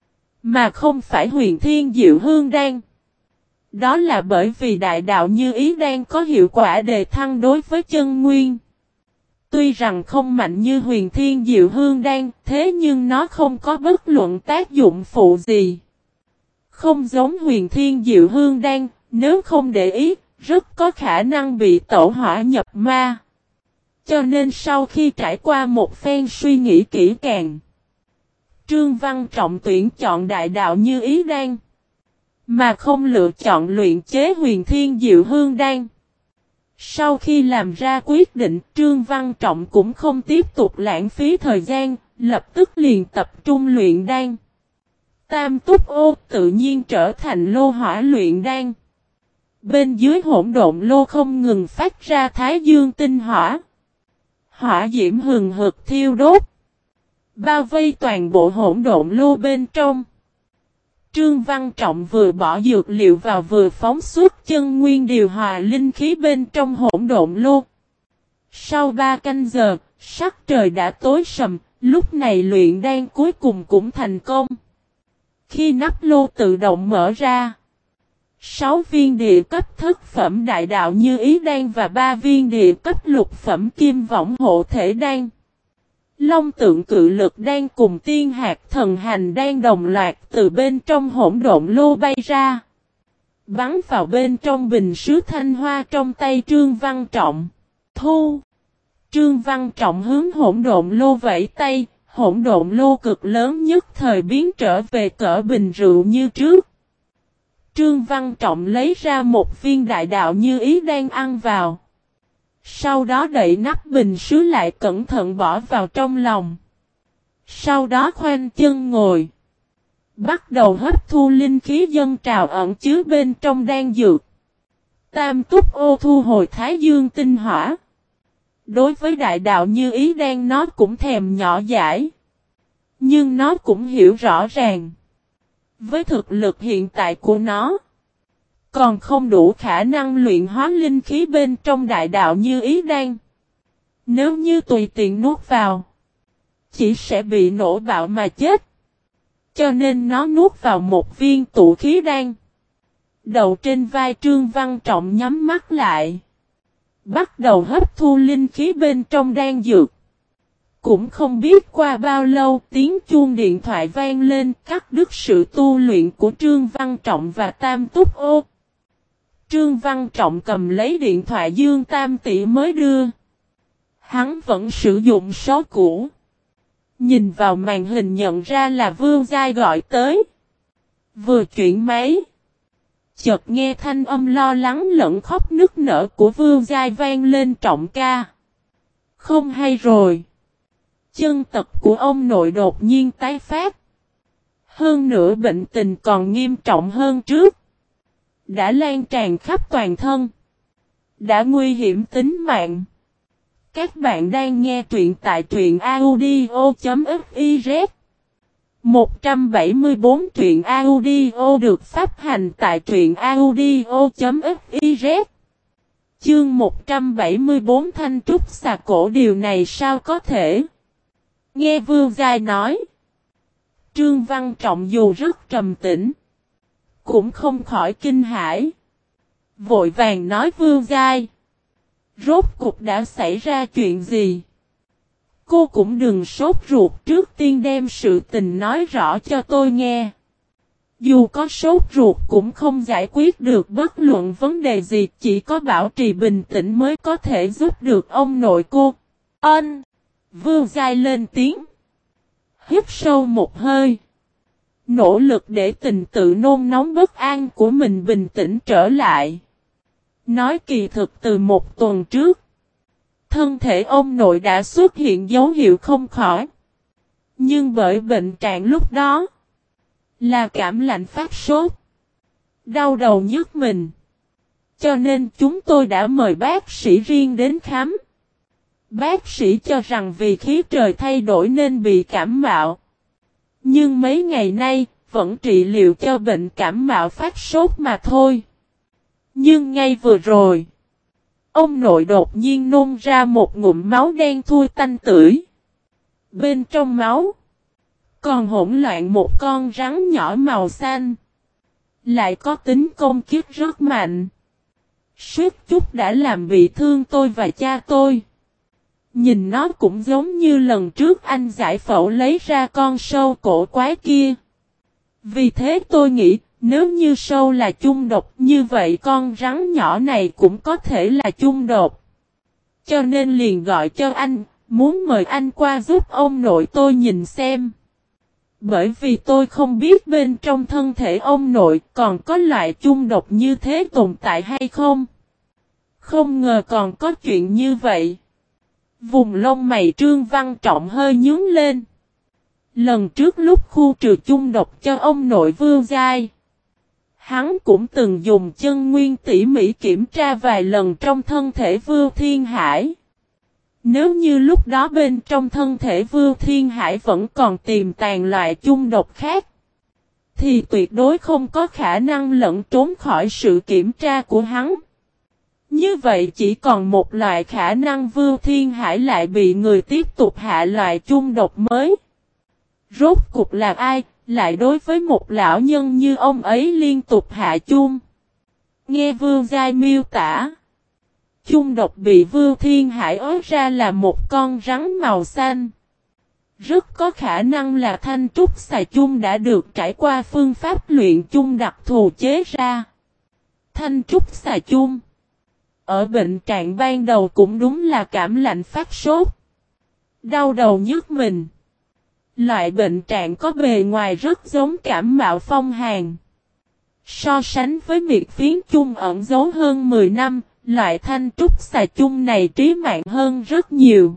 mà không phải Huyền Thiên Diệu Hương Đan, đó là bởi vì Đại Đạo Như Ý Đan có hiệu quả đề thăng đối với chân nguyên. Tuy rằng không mạnh như Huyền Thiên Diệu Hương Đan, thế nhưng nó không có bất luận tác dụng phụ gì. Không giống Huyền Thiên Diệu Hương Đan, nếu không để ý, rất có khả năng bị tổ hỏa nhập ma. Cho nên sau khi trải qua một phen suy nghĩ kỹ càng, Trương Văn Trọng tuyển chọn đại đạo như ý đan, mà không lựa chọn luyện chế huyền thiên diệu hương đan. Sau khi làm ra quyết định, Trương Văn Trọng cũng không tiếp tục lãng phí thời gian, lập tức liền tập trung luyện đan. Tam túc ô tự nhiên trở thành lô hỏa luyện đan. Bên dưới hỗn độn lô không ngừng phát ra thái dương tinh hỏa. Hỏa diễm hừng hực thiêu đốt, bao vây toàn bộ hỗn độn lô bên trong. Trương Văn Trọng vừa bỏ dược liệu vào vừa phóng xuất chân nguyên điều hòa linh khí bên trong hỗn độn lô. Sau ba canh giờ, sắc trời đã tối sầm, lúc này luyện đan cuối cùng cũng thành công. Khi nắp lô tự động mở ra, sáu viên địa cấp thất phẩm đại đạo như ý đan và ba viên địa cấp lục phẩm kim võng hộ thể đan, Long tượng cự lực đan cùng tiên hạt thần hành đan đồng loạt từ bên trong hỗn độn lô bay ra, bắn vào bên trong bình sứ thanh hoa trong tay Trương Văn Trọng. Thu! Trương Văn Trọng hướng hỗn độn lô vẫy tay, hỗn độn lô cực lớn nhất thời biến trở về cỡ bình rượu như trước. Trương Văn Trọng lấy ra một viên đại đạo như ý đang ăn vào. Sau đó đậy nắp bình sứ lại cẩn thận bỏ vào trong lòng. Sau đó khoanh chân ngồi, bắt đầu hấp thu linh khí dâng trào ẩn chứa bên trong đan dược. Tam túc ô thu hồi thái dương tinh hỏa. Đối với đại đạo như ý đan nó cũng thèm nhỏ dãi, nhưng nó cũng hiểu rõ ràng, với thực lực hiện tại của nó, còn không đủ khả năng luyện hóa linh khí bên trong đại đạo như ý đan. Nếu như tùy tiện nuốt vào, chỉ sẽ bị nổ bạo mà chết. Cho nên nó nuốt vào một viên tụ khí đan. Đầu trên vai Trương Văn Trọng nhắm mắt lại, bắt đầu hấp thu linh khí bên trong đan dược. Cũng không biết qua bao lâu, tiếng chuông điện thoại vang lên cắt đứt sự tu luyện của Trương Văn Trọng và Tam Túc Ô. Trương Văn Trọng cầm lấy điện thoại Dương Tam Tỷ mới đưa. Hắn vẫn sử dụng số cũ. Nhìn vào màn hình nhận ra là Vương Giai gọi tới. Vừa chuyển máy, chợt nghe thanh âm lo lắng lẫn khóc nức nở của Vương Giai vang lên. Trọng ca, không hay rồi. Chân tật của ông nội đột nhiên tái phát. Hơn nữa bệnh tình còn nghiêm trọng hơn trước. Đã lan tràn khắp toàn thân. Đã nguy hiểm tính mạng. Các bạn đang nghe truyện tại truyện audio.fiz. một trăm bảy mươi tư truyện audio được phát hành tại truyện audio.fiz. Chương một trăm bảy mươi tư Thanh Trúc xà cổ, điều này sao có thể? Nghe Vương Giai nói, Trương Văn Trọng dù rất trầm tĩnh, cũng không khỏi kinh hãi. Vội vàng nói Vương Giai, rốt cục đã xảy ra chuyện gì? Cô cũng đừng sốt ruột, trước tiên đem sự tình nói rõ cho tôi nghe. Dù có sốt ruột cũng không giải quyết được bất luận vấn đề gì, chỉ có bảo trì bình tĩnh mới có thể giúp được ông nội cô. Ân! Vương Giai lên tiếng. Hít sâu một hơi. Nỗ lực để tình tự nôn nóng bất an của mình bình tĩnh trở lại. Nói kỳ thực từ một tuần trước, thân thể ông nội đã xuất hiện dấu hiệu không khỏi. Nhưng bởi bệnh trạng lúc đó là cảm lạnh phát sốt, đau đầu nhức mình, cho nên chúng tôi đã mời bác sĩ riêng đến khám. Bác sĩ cho rằng vì khí trời thay đổi nên bị cảm mạo. Nhưng mấy ngày nay, vẫn trị liệu cho bệnh cảm mạo phát sốt mà thôi. Nhưng ngay vừa rồi, ông nội đột nhiên nôn ra một ngụm máu đen thui tanh tưởi. Bên trong máu, còn hỗn loạn một con rắn nhỏ màu xanh. Lại có tính công kích rất mạnh. Suýt chút đã làm bị thương tôi và cha tôi. Nhìn nó cũng giống như lần trước anh giải phẫu lấy ra con sâu cổ quái kia. Vì thế tôi nghĩ, nếu như sâu là chung độc như vậy con rắn nhỏ này cũng có thể là chung độc. Cho nên liền gọi cho anh, muốn mời anh qua giúp ông nội tôi nhìn xem. Bởi vì tôi không biết bên trong thân thể ông nội còn có loại chung độc như thế tồn tại hay không. Không ngờ còn có chuyện như vậy. Vùng lông mày Trương Văn Trọng hơi nhướng lên. Lần trước lúc khu trừ chung độc cho ông nội Vương Giai, hắn cũng từng dùng chân nguyên tỉ mỉ kiểm tra vài lần trong thân thể Vương Thiên Hải. Nếu như lúc đó bên trong thân thể Vương Thiên Hải vẫn còn tiềm tàng loại chung độc khác, thì tuyệt đối không có khả năng lẫn trốn khỏi sự kiểm tra của hắn. Như vậy chỉ còn một loại khả năng Vương Thiên Hải lại bị người tiếp tục hạ loại chung độc mới. Rốt cuộc là ai, lại đối với một lão nhân như ông ấy liên tục hạ chung? Nghe Vương Giai miêu tả, chung độc bị Vương Thiên Hải ớt ra là một con rắn màu xanh. Rất có khả năng là thanh trúc xà chung đã được trải qua phương pháp luyện chung đặc thù chế ra. Thanh trúc xà chung ở bệnh trạng ban đầu cũng đúng là cảm lạnh phát sốt, đau đầu nhức mình. Loại bệnh trạng có bề ngoài rất giống cảm mạo phong hàn. So sánh với miệt phiến chung ẩn giấu hơn mười năm, loại thanh trúc xà chung này trí mạng hơn rất nhiều.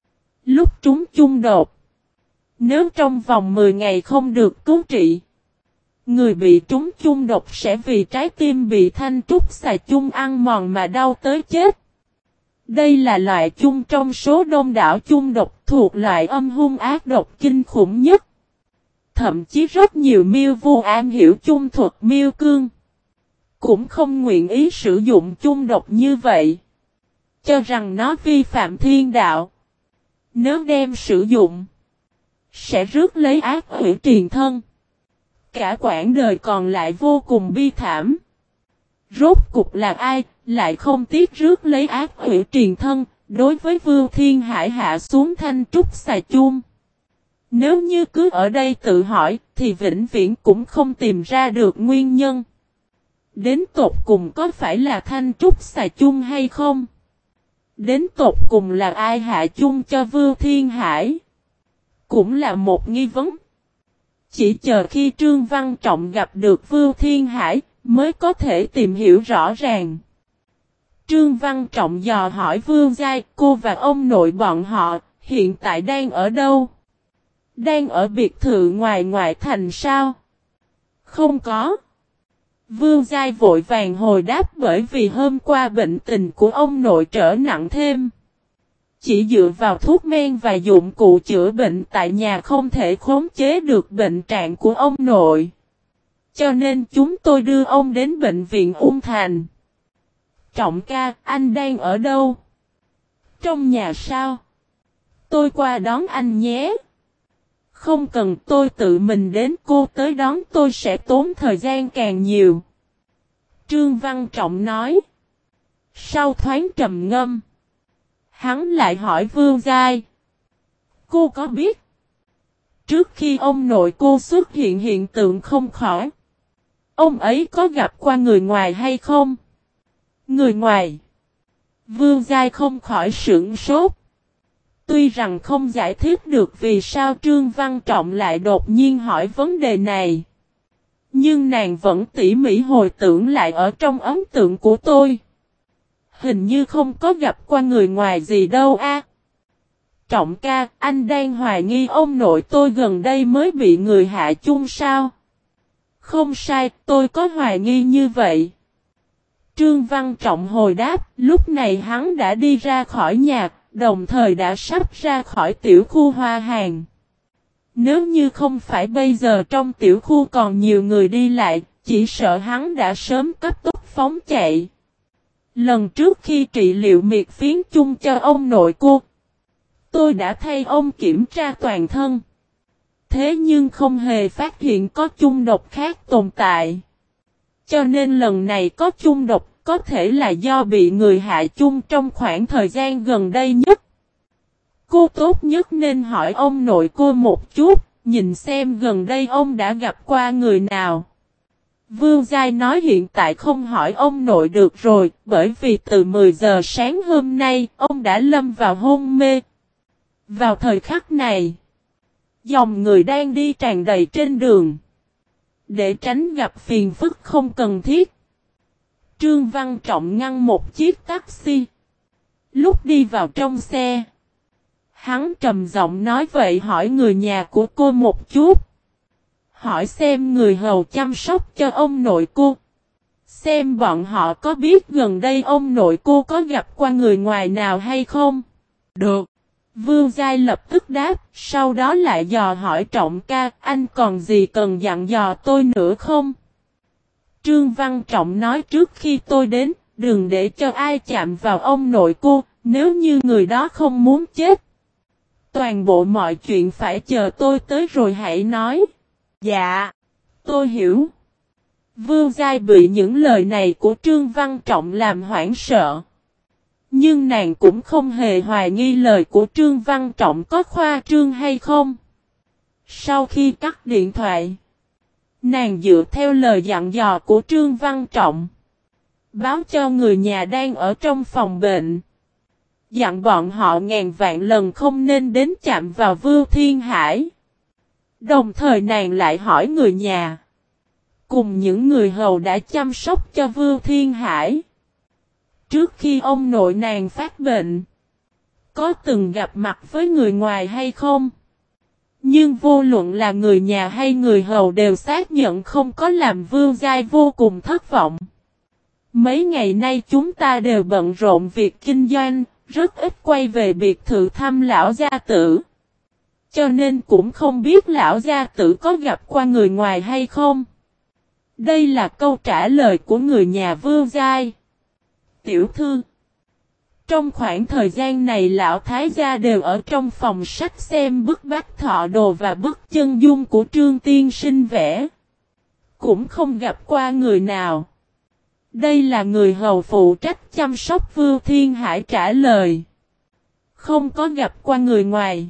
Lúc trúng chung đột, nếu trong vòng mười ngày không được cứu trị, người bị trúng chung độc sẽ vì trái tim bị thanh trúc xà chung ăn mòn mà đau tới chết. Đây là loại chung trong số đông đảo chung độc thuộc loại âm hung ác độc kinh khủng nhất. Thậm chí rất nhiều miêu vu am hiểu chung thuật miêu cương cũng không nguyện ý sử dụng chung độc như vậy, cho rằng nó vi phạm thiên đạo. Nếu đem sử dụng, sẽ rước lấy ác hủy triền thân. Cả quãng đời còn lại vô cùng bi thảm. Rốt cục là ai, lại không tiếc rước lấy ác hủy triền thân, đối với Vương Thiên Hải hạ xuống thanh trúc xà chung. Nếu như cứ ở đây tự hỏi, thì vĩnh viễn cũng không tìm ra được nguyên nhân. Đến tột cùng có phải là thanh trúc xà chung hay không? Đến tột cùng là ai hạ chung cho Vương Thiên Hải? Cũng là một nghi vấn. Chỉ chờ khi Trương Văn Trọng gặp được Vương Thiên Hải, mới có thể tìm hiểu rõ ràng. Trương Văn Trọng dò hỏi Vương Giai, cô và ông nội bọn họ, hiện tại đang ở đâu? Đang ở biệt thự ngoài ngoại thành sao? Không có. Vương Giai vội vàng hồi đáp, bởi vì hôm qua bệnh tình của ông nội trở nặng thêm. Chỉ dựa vào thuốc men và dụng cụ chữa bệnh tại nhà không thể khống chế được bệnh trạng của ông nội. Cho nên chúng tôi đưa ông đến bệnh viện Ung Thành. Trọng ca, anh đang ở đâu? Trong nhà sao? Tôi qua đón anh nhé. Không cần tôi tự mình đến, cô tới đón tôi sẽ tốn thời gian càng nhiều. Trương Văn Trọng nói. Sau thoáng trầm ngâm, hắn lại hỏi Vương Giai. Cô có biết, trước khi ông nội cô xuất hiện hiện tượng không khỏi, ông ấy có gặp qua người ngoài hay không? Người ngoài? Vương Giai không khỏi sửng sốt. Tuy rằng không giải thích được vì sao Trương Văn Trọng lại đột nhiên hỏi vấn đề này, nhưng nàng vẫn tỉ mỉ hồi tưởng lại ở trong ấn tượng của tôi. Hình như không có gặp qua người ngoài gì đâu a. Trọng ca, anh đang hoài nghi ông nội tôi gần đây mới bị người hạ chung sao? Không sai, tôi có hoài nghi như vậy. Trương Văn Trọng hồi đáp, lúc này hắn đã đi ra khỏi nhà, đồng thời đã sắp ra khỏi tiểu khu Hoa Hàng. Nếu như không phải bây giờ trong tiểu khu còn nhiều người đi lại, chỉ sợ hắn đã sớm cấp tốc phóng chạy. Lần trước khi trị liệu miệt phiến chung cho ông nội cô, tôi đã thay ông kiểm tra toàn thân. Thế nhưng không hề phát hiện có chung độc khác tồn tại. Cho nên lần này có chung độc có thể là do bị người hạ chung trong khoảng thời gian gần đây nhất. Cô tốt nhất nên hỏi ông nội cô một chút, nhìn xem gần đây ông đã gặp qua người nào. Vương Giai nói hiện tại không hỏi ông nội được rồi, bởi vì từ mười giờ sáng hôm nay, ông đã lâm vào hôn mê. Vào thời khắc này, Dòng người đang đi tràn đầy trên đường. Để tránh gặp phiền phức không cần thiết, Trương Văn Trọng ngăn một chiếc taxi. Lúc đi vào trong xe, hắn trầm giọng nói vậy hỏi người nhà của cô một chút. Hỏi xem người hầu chăm sóc cho ông nội cô. Xem bọn họ có biết gần đây ông nội cô có gặp qua người ngoài nào hay không? Được. Vương Giai lập tức đáp, sau đó lại dò hỏi Trọng ca, anh còn gì cần dặn dò tôi nữa không? Trương Văn Trọng nói trước khi tôi đến, đừng để cho ai chạm vào ông nội cô, nếu như người đó không muốn chết. Toàn bộ mọi chuyện phải chờ tôi tới rồi hãy nói. Dạ, tôi hiểu. Vương Giai bị những lời này của Trương Văn Trọng làm hoảng sợ. Nhưng nàng cũng không hề hoài nghi lời của Trương Văn Trọng có khoa trương hay không. Sau khi cắt điện thoại, nàng dựa theo lời dặn dò của Trương Văn Trọng, báo cho người nhà đang ở trong phòng bệnh. Dặn bọn họ ngàn vạn lần không nên đến chạm vào Vưu Thiên Hải. Đồng thời nàng lại hỏi người nhà, cùng những người hầu đã chăm sóc cho Vưu Thiên Hải. Trước khi ông nội nàng phát bệnh, có từng gặp mặt với người ngoài hay không? Nhưng vô luận là người nhà hay người hầu đều xác nhận không có, làm Vương Giai vô cùng thất vọng. Mấy ngày nay chúng ta đều bận rộn việc kinh doanh, rất ít quay về biệt thự thăm lão gia tử. Cho nên cũng không biết lão gia tử có gặp qua người ngoài hay không. Đây là câu trả lời của người nhà Vương Giai. Tiểu thư, trong khoảng thời gian này lão thái gia đều ở trong phòng sách xem bức bách thọ đồ và bức chân dung của Trương tiên sinh vẽ. Cũng không gặp qua người nào. Đây là người hầu phụ trách chăm sóc Vưu Thiên Hải trả lời. Không có gặp qua người ngoài.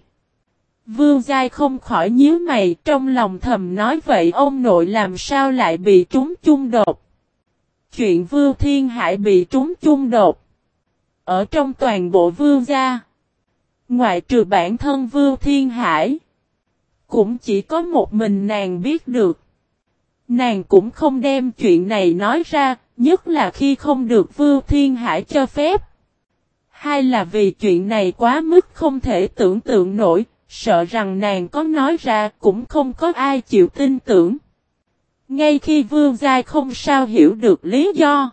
Vưu Giai không khỏi nhíu mày, trong lòng thầm nói vậy ông nội làm sao lại bị trúng chung đột. Chuyện Vưu Thiên Hải bị trúng chung đột, ở trong toàn bộ Vưu gia, ngoại trừ bản thân Vưu Thiên Hải, cũng chỉ có một mình nàng biết được. Nàng cũng không đem chuyện này nói ra, nhất là khi không được Vưu Thiên Hải cho phép. Hai là vì chuyện này quá mức không thể tưởng tượng nổi, sợ rằng nàng có nói ra cũng không có ai chịu tin tưởng. Ngay khi Vương Giai không sao hiểu được lý do,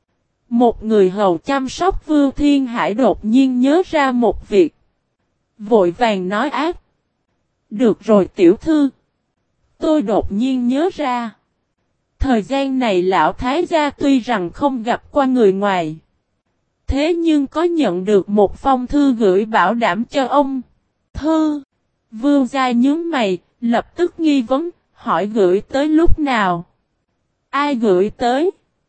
một người hầu chăm sóc Vưu Thiên Hải đột nhiên nhớ ra một việc. Vội vàng nói ác. Được rồi tiểu thư. Tôi đột nhiên nhớ ra. Thời gian này lão thái gia tuy rằng không gặp qua người ngoài, thế nhưng có nhận được một phong thư gửi bảo đảm cho ông. Thư. Vương Giai nhướng mày, lập tức nghi vấn, hỏi gửi tới lúc nào? Ai gửi tới?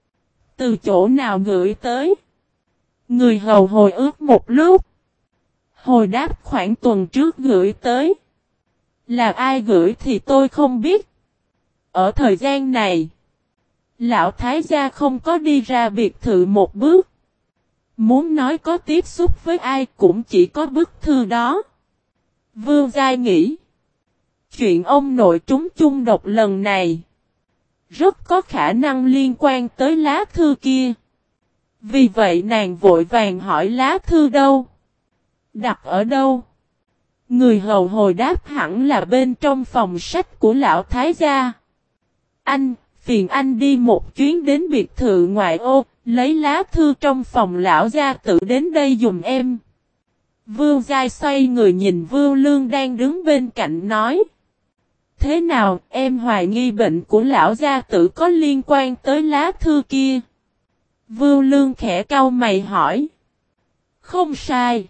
Từ chỗ nào gửi tới? Người hầu hồi ức một lúc. Hồi đáp khoảng tuần trước gửi tới. Là ai gửi thì tôi không biết. Ở thời gian này, lão thái gia không có đi ra biệt thự một bước. Muốn nói có tiếp xúc với ai cũng chỉ có bức thư đó. Vương Giai nghĩ, chuyện ông nội trúng chung độc lần này rất có khả năng liên quan tới lá thư kia. Vì vậy nàng vội vàng hỏi lá thư đâu? Đặt ở đâu? Người hầu hồi đáp hẳn là bên trong phòng sách của lão thái gia. Anh, phiền anh đi một chuyến đến biệt thự ngoại ô, lấy lá thư trong phòng lão gia tử đến đây dùm em. Vương Giai xoay người nhìn Vương Lương đang đứng bên cạnh nói. Thế nào, em hoài nghi bệnh của lão gia tử có liên quan tới lá thư kia? Vương Lương khẽ cau mày hỏi. Không sai.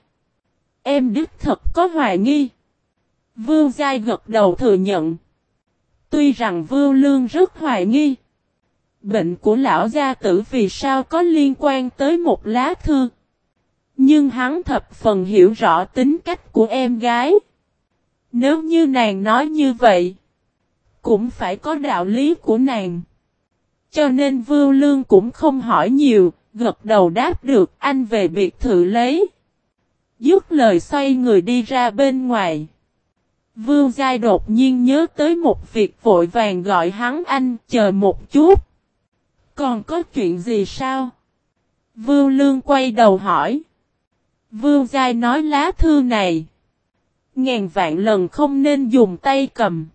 Em đích thật có hoài nghi. Vương Giai gật đầu thừa nhận. Tuy rằng Vương Lương rất hoài nghi, bệnh của lão gia tử vì sao có liên quan tới một lá thư, nhưng hắn thập phần hiểu rõ tính cách của em gái. Nếu như nàng nói như vậy, cũng phải có đạo lý của nàng. Cho nên Vương Lương cũng không hỏi nhiều, gật đầu đáp được anh về biệt thự lấy. Dứt lời xoay người đi ra bên ngoài. Vương Giai đột nhiên nhớ tới một việc vội vàng gọi hắn anh, chờ một chút. Còn có chuyện gì sao? Vương Lương quay đầu hỏi. Vương Giai nói lá thư này. Ngàn vạn lần không nên dùng tay cầm.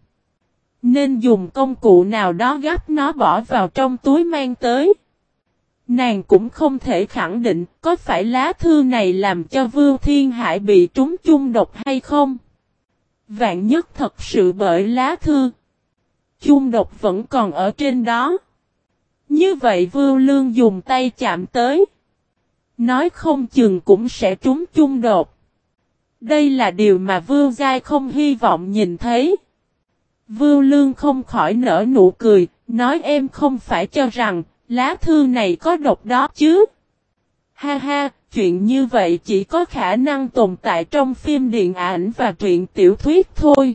Nên dùng công cụ nào đó gấp nó bỏ vào trong túi mang tới. Nàng cũng không thể khẳng định có phải lá thư này làm cho Vương Thiên Hải bị trúng chung độc hay không. Vạn nhất thật sự bởi lá thư. Chung độc vẫn còn ở trên đó. Như vậy Vương Lương dùng tay chạm tới. Nói không chừng cũng sẽ trúng chung độc. Đây là điều mà Vương Giai không hy vọng nhìn thấy. Vương Lương không khỏi nở nụ cười, nói em không phải cho rằng lá thư này có độc đó chứ. Ha ha, chuyện như vậy chỉ có khả năng tồn tại trong phim điện ảnh và truyện tiểu thuyết thôi.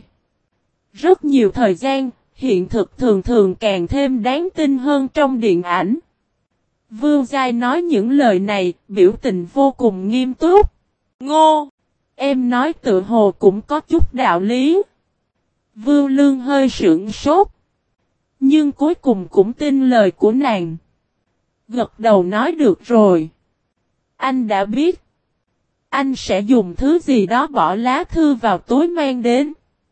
Rất nhiều thời gian, hiện thực thường thường càng thêm đáng tin hơn trong điện ảnh. Vương Giai nói những lời này, biểu tình vô cùng nghiêm túc. Ngô! Em nói tự hồ cũng có chút đạo lý. Vương Lương hơi sững sốt. Nhưng cuối cùng cũng tin lời của nàng. Gật đầu nói được rồi. Anh đã biết. Anh sẽ dùng thứ gì đó bỏ lá thư vào túi mang đến.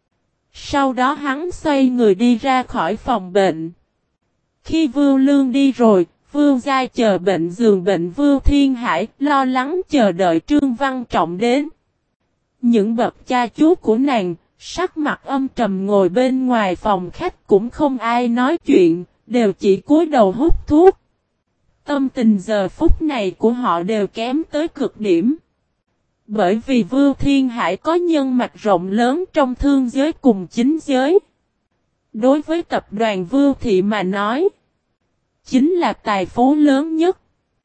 Sau đó hắn xoay người đi ra khỏi phòng bệnh. Khi Vương Lương đi rồi, Vương Giai chờ bệnh giường bệnh Vương Thiên Hải, lo lắng chờ đợi Trương Văn Trọng đến. Những bậc cha chú của nàng, sắc mặt âm trầm ngồi bên ngoài phòng khách cũng không ai nói chuyện, đều chỉ cúi đầu hút thuốc. Tâm tình giờ phút này của họ đều kém tới cực điểm. Bởi vì Vương Thiên Hải có nhân mạch rộng lớn trong thương giới cùng chính giới. Đối với tập đoàn Vương Thị mà nói, chính là tài phú lớn nhất.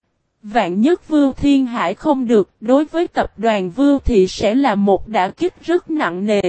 Vạn nhất Vương Thiên Hải không được, đối với tập đoàn Vương Thị sẽ là một đả kích rất nặng nề.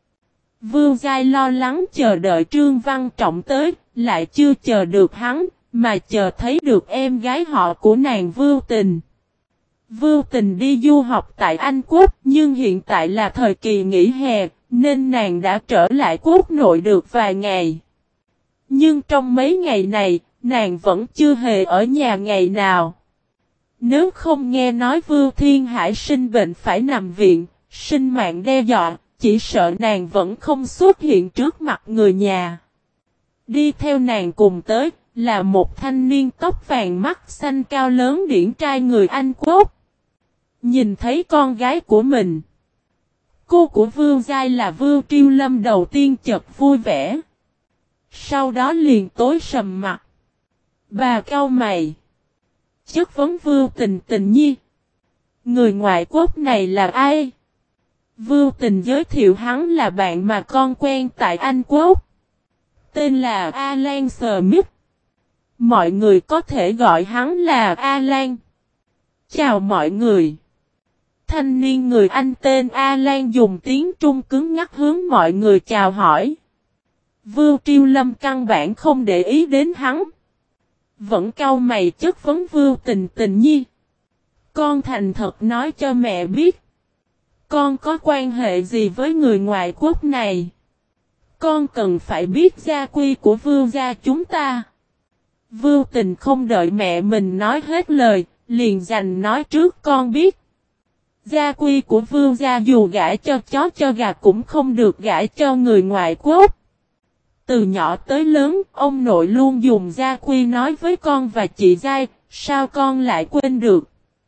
Vương Giai lo lắng chờ đợi Trương Văn Trọng tới, lại chưa chờ được hắn, mà chờ thấy được em gái họ của nàng Vương Tình. Vương Tình đi du học tại Anh Quốc, nhưng hiện tại là thời kỳ nghỉ hè, nên nàng đã trở lại quốc nội được vài ngày. Nhưng trong mấy ngày này, nàng vẫn chưa hề ở nhà ngày nào. Nếu không nghe nói Vương Thiên Hải sinh bệnh phải nằm viện, sinh mạng đe dọa, chỉ sợ nàng vẫn không xuất hiện trước mặt người nhà. Đi theo nàng cùng tới, là một thanh niên tóc vàng mắt xanh cao lớn điển trai người Anh Quốc. Nhìn thấy con gái của mình, cô của Vương Giai là Vương Triêu Lâm đầu tiên chợt vui vẻ. Sau đó liền tối sầm mặt. Bà cau mày. Chất vấn Vương Tình Tình Nhi. Người ngoại quốc này là ai? Vương Tình giới thiệu hắn là bạn mà con quen tại Anh Quốc. Tên là Alan Smith. Mọi người có thể gọi hắn là Alan. Chào mọi người. Thanh niên người Anh tên Alan dùng tiếng Trung cứng ngắc hướng mọi người chào hỏi. Vương Triêu Lâm căn bản không để ý đến hắn. Vẫn cau mày chất vấn Vương Tình Tình Nhi. Con thành thật nói cho mẹ biết. Con có quan hệ gì với người ngoại quốc này? Con cần phải biết gia quy của Vương gia chúng ta. Vương Tình không đợi mẹ mình nói hết lời, liền dành nói trước con biết. Gia quy của Vương gia dù gả cho chó cho gà cũng không được gả cho người ngoại quốc. Từ nhỏ tới lớn, ông nội luôn dùng gia quy nói với con và chị Giai, sao con lại quên được?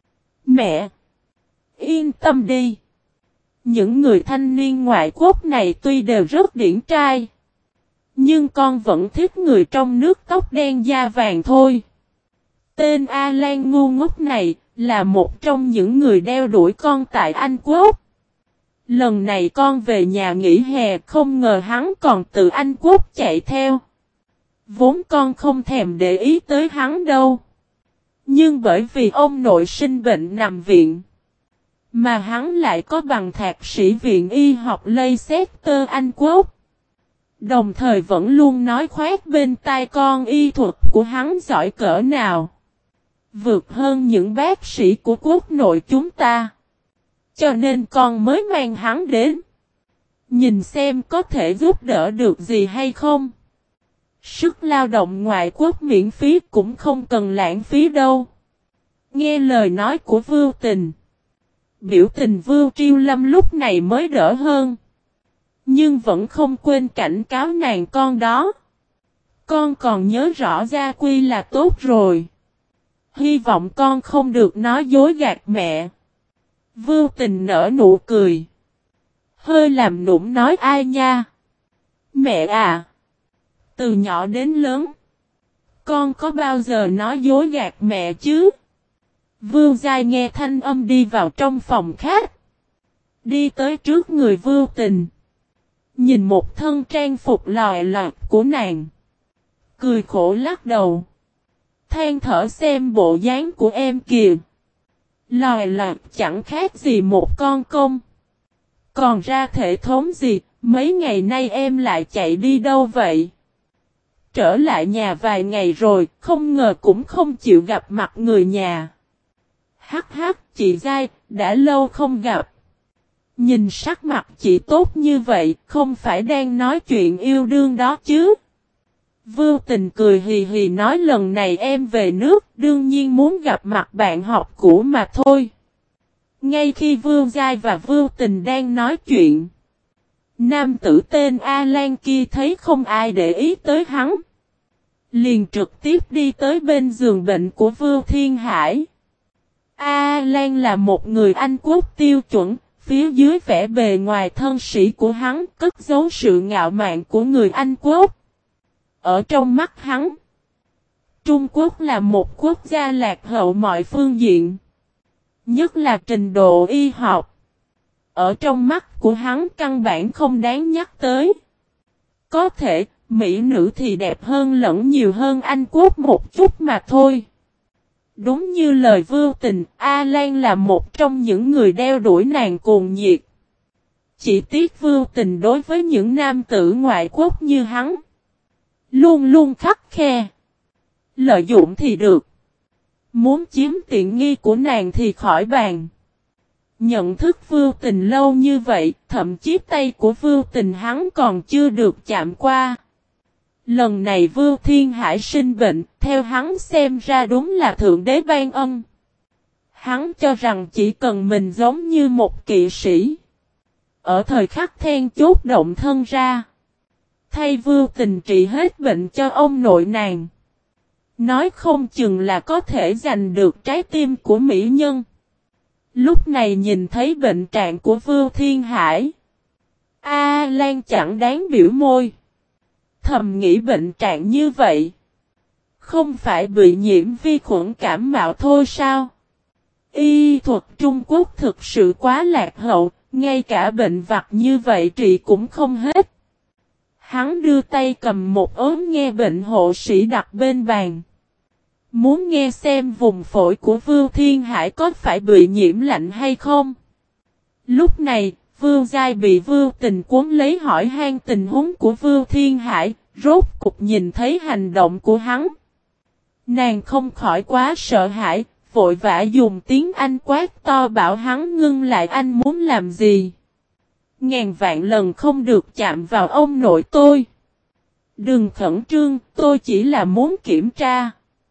Mẹ! Yên tâm đi! Những người thanh niên ngoại quốc này tuy đều rất điển trai, nhưng con vẫn thích người trong nước tóc đen da vàng thôi. Tên Alan ngu ngốc này là một trong những người đeo đuổi con tại Anh Quốc. Lần này con về nhà nghỉ hè không ngờ hắn còn từ Anh Quốc chạy theo. Vốn con không thèm để ý tới hắn đâu. Nhưng bởi vì ông nội sinh bệnh nằm viện, mà hắn lại có bằng thạc sĩ viện y học Leicester Anh Quốc. Đồng thời vẫn luôn nói khoác bên tai con y thuật của hắn giỏi cỡ nào. Vượt hơn những bác sĩ của quốc nội chúng ta. Cho nên con mới mang hắn đến. Nhìn xem có thể giúp đỡ được gì hay không. Sức lao động ngoại quốc miễn phí cũng không cần lãng phí đâu. Nghe lời nói của Vưu Tình. Biểu tình Vưu Triêu Lâm lúc này mới đỡ hơn. Nhưng vẫn không quên cảnh cáo nàng con đó. Con còn nhớ rõ gia quy là tốt rồi. Hy vọng con không được nói dối gạt mẹ. Vưu Tình nở nụ cười. Hơi làm nũng nói ai nha. Mẹ à. Từ nhỏ đến lớn. Con có bao giờ nói dối gạt mẹ chứ? Vưu Giai nghe thanh âm đi vào trong phòng khách. Đi tới trước người Vưu Tình. Nhìn một thân trang phục lòi lọt của nàng. Cười khổ lắc đầu. Than thở xem bộ dáng của em kìa. Lòi lọt chẳng khác gì một con công. Còn ra thể thống gì, mấy ngày nay em lại chạy đi đâu vậy? Trở lại nhà vài ngày rồi, không ngờ cũng không chịu gặp mặt người nhà. Hắc hắc, chị Giai, đã lâu không gặp. Nhìn sắc mặt chị tốt như vậy, không phải đang nói chuyện yêu đương đó chứ? Vưu Tình cười hì hì nói lần này em về nước, đương nhiên muốn gặp mặt bạn học cũ mà thôi. Ngay khi Vưu Giai và Vưu Tình đang nói chuyện, nam tử tên A Lan kia thấy không ai để ý tới hắn. Liền trực tiếp đi tới bên giường bệnh của Vưu Thiên Hải. A Lan là một người Anh quốc tiêu chuẩn, phía dưới vẻ bề ngoài thân sĩ của hắn cất giấu sự ngạo mạn của người Anh quốc. Ở trong mắt hắn, Trung Quốc là một quốc gia lạc hậu mọi phương diện. Nhất là trình độ y học. Ở trong mắt của hắn căn bản không đáng nhắc tới. Có thể, mỹ nữ thì đẹp hơn lẫn nhiều hơn Anh quốc một chút mà thôi. Đúng như lời Vưu Tình, A Lan là một trong những người đeo đuổi nàng cuồng nhiệt. Chỉ tiếc Vưu Tình đối với những nam tử ngoại quốc như hắn, luôn luôn khắt khe. Lợi dụng thì được. Muốn chiếm tiện nghi của nàng thì khỏi bàn. Nhận thức Vưu Tình lâu như vậy, thậm chí tay của Vưu Tình hắn còn chưa được chạm qua. Lần này Vưu Thiên Hải sinh bệnh, theo hắn xem ra đúng là Thượng Đế ban ân. Hắn cho rằng chỉ cần mình giống như một kỵ sĩ. Ở thời khắc then chốt động thân ra. Thay Vưu Tình trị hết bệnh cho ông nội nàng. Nói không chừng là có thể giành được trái tim của mỹ nhân. Lúc này nhìn thấy bệnh trạng của Vưu Thiên Hải. A Lan chẳng đáng biểu môi. Thầm nghĩ bệnh trạng như vậy. Không phải bị nhiễm vi khuẩn cảm mạo thôi sao? Y thuật Trung Quốc thực sự quá lạc hậu, ngay cả bệnh vặt như vậy trị cũng không hết. Hắn đưa tay cầm một ốm nghe bệnh hộ sĩ đặt bên bàn. Muốn nghe xem vùng phổi của Vưu Thiên Hải có phải bị nhiễm lạnh hay không? Lúc này, Vưu Giai bị Vưu Tình cuốn lấy hỏi han tình huống của Vưu Thiên Hải, rốt cục nhìn thấy hành động của hắn. Nàng không khỏi quá sợ hãi, vội vã dùng tiếng Anh quát to bảo hắn ngưng lại anh muốn làm gì. Ngàn vạn lần không được chạm vào ông nội tôi. Đừng khẩn trương, tôi chỉ là muốn kiểm tra.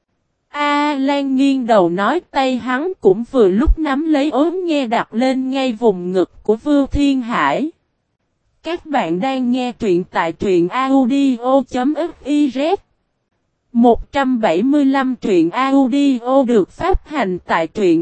A Lan nghiêng đầu nói tay hắn cũng vừa lúc nắm lấy ốm nghe đặt lên ngay vùng ngực của Vưu Thiên Hải. Các bạn đang nghe truyện tại truyện audio.fiz. một trăm bảy mươi lăm truyện audio được phát hành tại truyện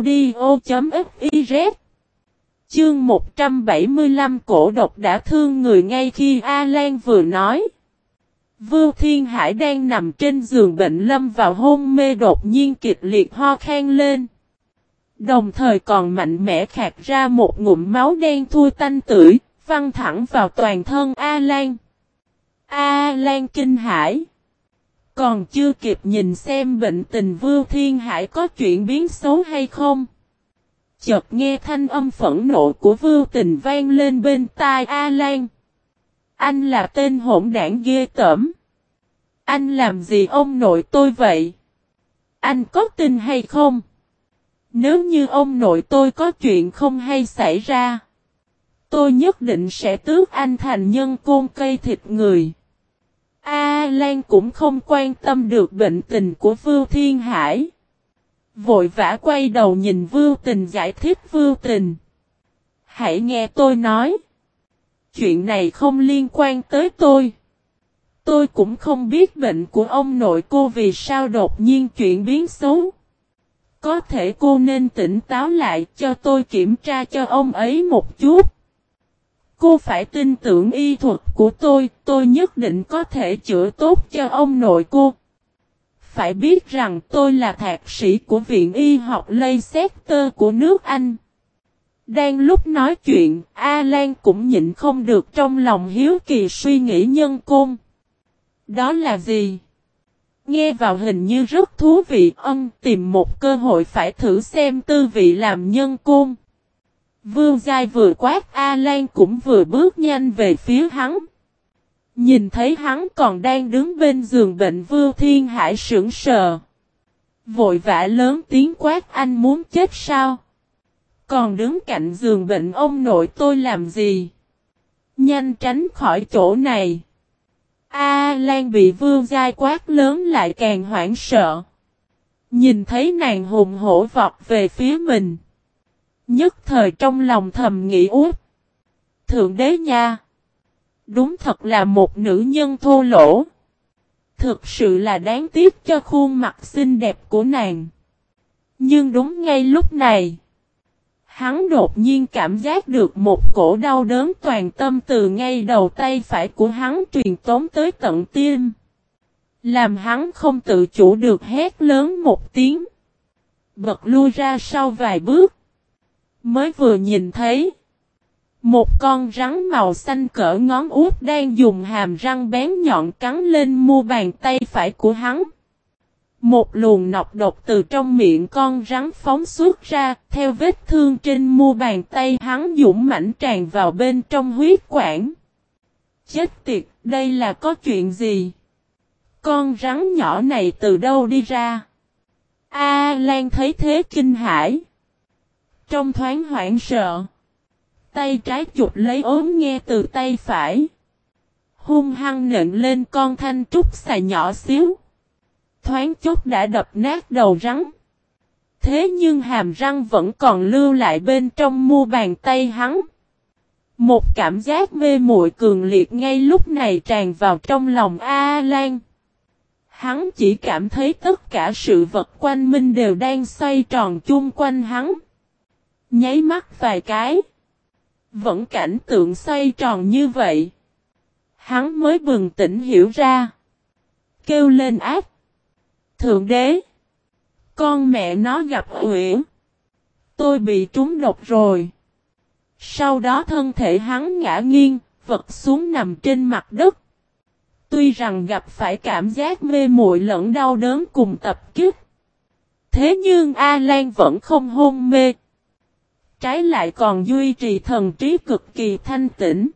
audio.fiz. Chương một trăm bảy mươi lăm cổ độc đã thương người ngay khi A Lan vừa nói. Vưu Thiên Hải đang nằm trên giường bệnh lâm vào hôn mê đột nhiên kịch liệt ho khan lên. Đồng thời còn mạnh mẽ khạc ra một ngụm máu đen thui tanh tưởi, văng thẳng vào toàn thân A Lan. A Lan kinh hãi. Còn chưa kịp nhìn xem bệnh tình Vưu Thiên Hải có chuyển biến xấu hay không. Chợt nghe thanh âm phẫn nộ của Vưu Tình vang lên bên tai A Lan. Anh là tên hỗn đảng ghê tởm. Anh làm gì ông nội tôi vậy? Anh có tin hay không? Nếu như ông nội tôi có chuyện không hay xảy ra, tôi nhất định sẽ tước anh thành nhân côn cây thịt người. A Lan cũng không quan tâm được bệnh tình của Vưu Thiên Hải. Vội vã quay đầu nhìn Vưu Tình giải thích Vưu Tình. Hãy nghe tôi nói. Chuyện này không liên quan tới tôi. Tôi cũng không biết bệnh của ông nội cô vì sao đột nhiên chuyển biến xấu. Có thể cô nên tỉnh táo lại cho tôi kiểm tra cho ông ấy một chút. Cô phải tin tưởng y thuật của tôi, tôi nhất định có thể chữa tốt cho ông nội cô. Phải biết rằng tôi là thạc sĩ của Viện Y học Leicester của nước Anh. Đang lúc nói chuyện, A Lan cũng nhịn không được trong lòng hiếu kỳ suy nghĩ nhân côn. Đó là gì? Nghe vào hình như rất thú vị, ân tìm một cơ hội phải thử xem tư vị làm nhân côn. Vương Giai vừa quát A Lan cũng vừa bước nhanh về phía hắn. Nhìn thấy hắn còn đang đứng bên giường bệnh Vưu Thiên Hải sững sờ. Vội vã lớn tiếng quát anh muốn chết sao? Còn đứng cạnh giường bệnh ông nội tôi làm gì? Nhanh tránh khỏi chỗ này. A Lan bị Vương Giai quát lớn lại càng hoảng sợ. Nhìn thấy nàng hùng hổ vọt về phía mình. Nhất thời trong lòng thầm nghĩ út. Thượng đế nha. Đúng thật là một nữ nhân thô lỗ. Thực sự là đáng tiếc cho khuôn mặt xinh đẹp của nàng. Nhưng đúng ngay lúc này. Hắn đột nhiên cảm giác được một cổ đau đớn toàn tâm từ ngay đầu tay phải của hắn truyền tống tới tận tim. Làm hắn không tự chủ được hét lớn một tiếng. Bật lui ra sau vài bước. Mới vừa nhìn thấy. Một con rắn màu xanh cỡ ngón út đang dùng hàm răng bén nhọn cắn lên mu bàn tay phải của hắn. Một luồng nọc độc từ trong miệng con rắn phóng xuất ra, theo vết thương trên mu bàn tay hắn dũng mãnh tràn vào bên trong huyết quản. Chết tiệt, đây là có chuyện gì? Con rắn nhỏ này từ đâu đi ra? A Lan thấy thế kinh hãi. Trong thoáng hoảng sợ. Tay trái chụp lấy ốm nghe từ tay phải. Hung hăng nện lên con thanh trúc xà nhỏ xíu. Thoáng chốc đã đập nát đầu rắn. Thế nhưng hàm răng vẫn còn lưu lại bên trong mu bàn tay hắn. Một cảm giác mê muội cường liệt ngay lúc này tràn vào trong lòng A Lan. Hắn chỉ cảm thấy tất cả sự vật quanh mình đều đang xoay tròn chung quanh hắn. Nháy mắt vài cái. Vẫn cảnh tượng xoay tròn như vậy. Hắn mới bừng tỉnh hiểu ra. Kêu lên ác. Thượng đế. Con mẹ nó gặp uyển. Tôi bị trúng độc rồi. Sau đó thân thể hắn ngã nghiêng, vật xuống nằm trên mặt đất. Tuy rằng gặp phải cảm giác mê muội lẫn đau đớn cùng tập kích. Thế nhưng A Lan vẫn không hôn mê. Trái lại còn duy trì thần trí cực kỳ thanh tĩnh.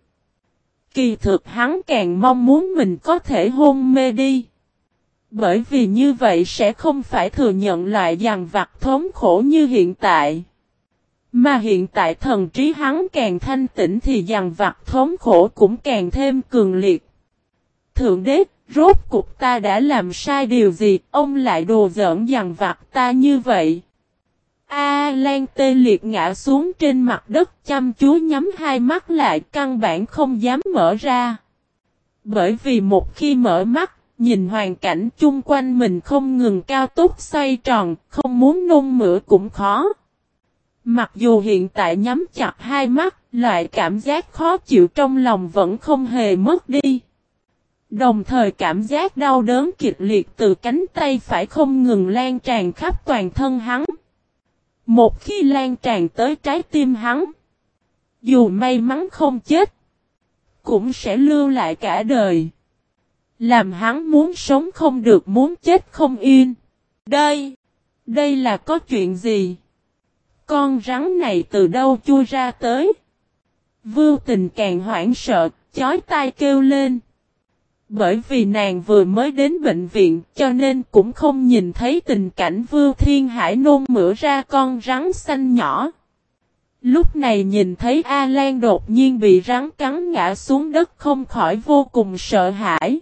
Kỳ thực hắn càng mong muốn mình có thể hôn mê đi. Bởi vì như vậy sẽ không phải thừa nhận loại dằn vặt thống khổ như hiện tại. Mà hiện tại thần trí hắn càng thanh tĩnh thì dằn vặt thống khổ cũng càng thêm cường liệt. Thượng đế, rốt cuộc ta đã làm sai điều gì, ông lại đồ giỡn dằn vặt ta như vậy. A Lan tê liệt ngã xuống trên mặt đất chăm chú nhắm hai mắt lại căn bản không dám mở ra. Bởi vì một khi mở mắt, nhìn hoàn cảnh chung quanh mình không ngừng cao tốc xoay tròn, không muốn nôn mửa cũng khó. Mặc dù hiện tại nhắm chặt hai mắt, loại cảm giác khó chịu trong lòng vẫn không hề mất đi. Đồng thời cảm giác đau đớn kịch liệt từ cánh tay phải không ngừng lan tràn khắp toàn thân hắn. Một khi lan tràn tới trái tim hắn, dù may mắn không chết, cũng sẽ lưu lại cả đời. Làm hắn muốn sống không được, muốn chết không yên. Đây, đây là có chuyện gì? Con rắn này từ đâu chui ra tới? Vưu Tình càng hoảng sợ, chói tai kêu lên. Bởi vì nàng vừa mới đến bệnh viện cho nên cũng không nhìn thấy tình cảnh Vưu Thiên Hải nôn mửa ra con rắn xanh nhỏ. Lúc này nhìn thấy A Lan đột nhiên bị rắn cắn ngã xuống đất không khỏi vô cùng sợ hãi.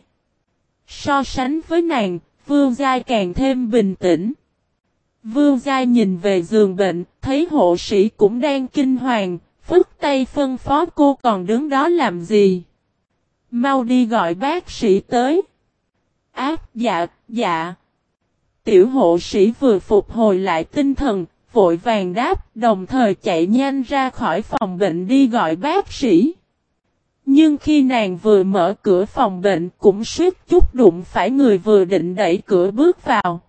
So sánh với nàng, Vương Giai càng thêm bình tĩnh. Vương Giai nhìn về giường bệnh, thấy hộ sĩ cũng đang kinh hoàng, phức tay phân phó cô còn đứng đó làm gì. Mau đi gọi bác sĩ tới. Áp dạ, dạ. Tiểu hộ sĩ vừa phục hồi lại tinh thần, vội vàng đáp, đồng thời chạy nhanh ra khỏi phòng bệnh đi gọi bác sĩ. Nhưng khi nàng vừa mở cửa phòng bệnh cũng suýt chút đụng phải người vừa định đẩy cửa bước vào.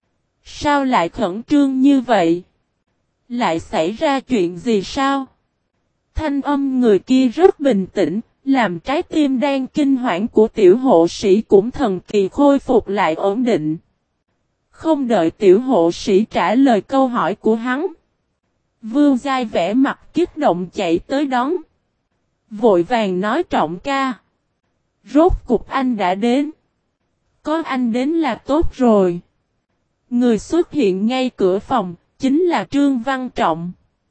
Sao lại khẩn trương như vậy? Lại xảy ra chuyện gì sao? Thanh âm người kia rất bình tĩnh, làm trái tim đang kinh hoảng của tiểu hộ sĩ cũng thần kỳ khôi phục lại ổn định. Không đợi tiểu hộ sĩ trả lời câu hỏi của hắn. Vương Giai vẻ mặt kích động chạy tới đón. Vội vàng nói Trọng ca. Rốt cục anh đã đến. Có anh đến là tốt rồi. Người xuất hiện ngay cửa phòng, chính là Trương Văn Trọng.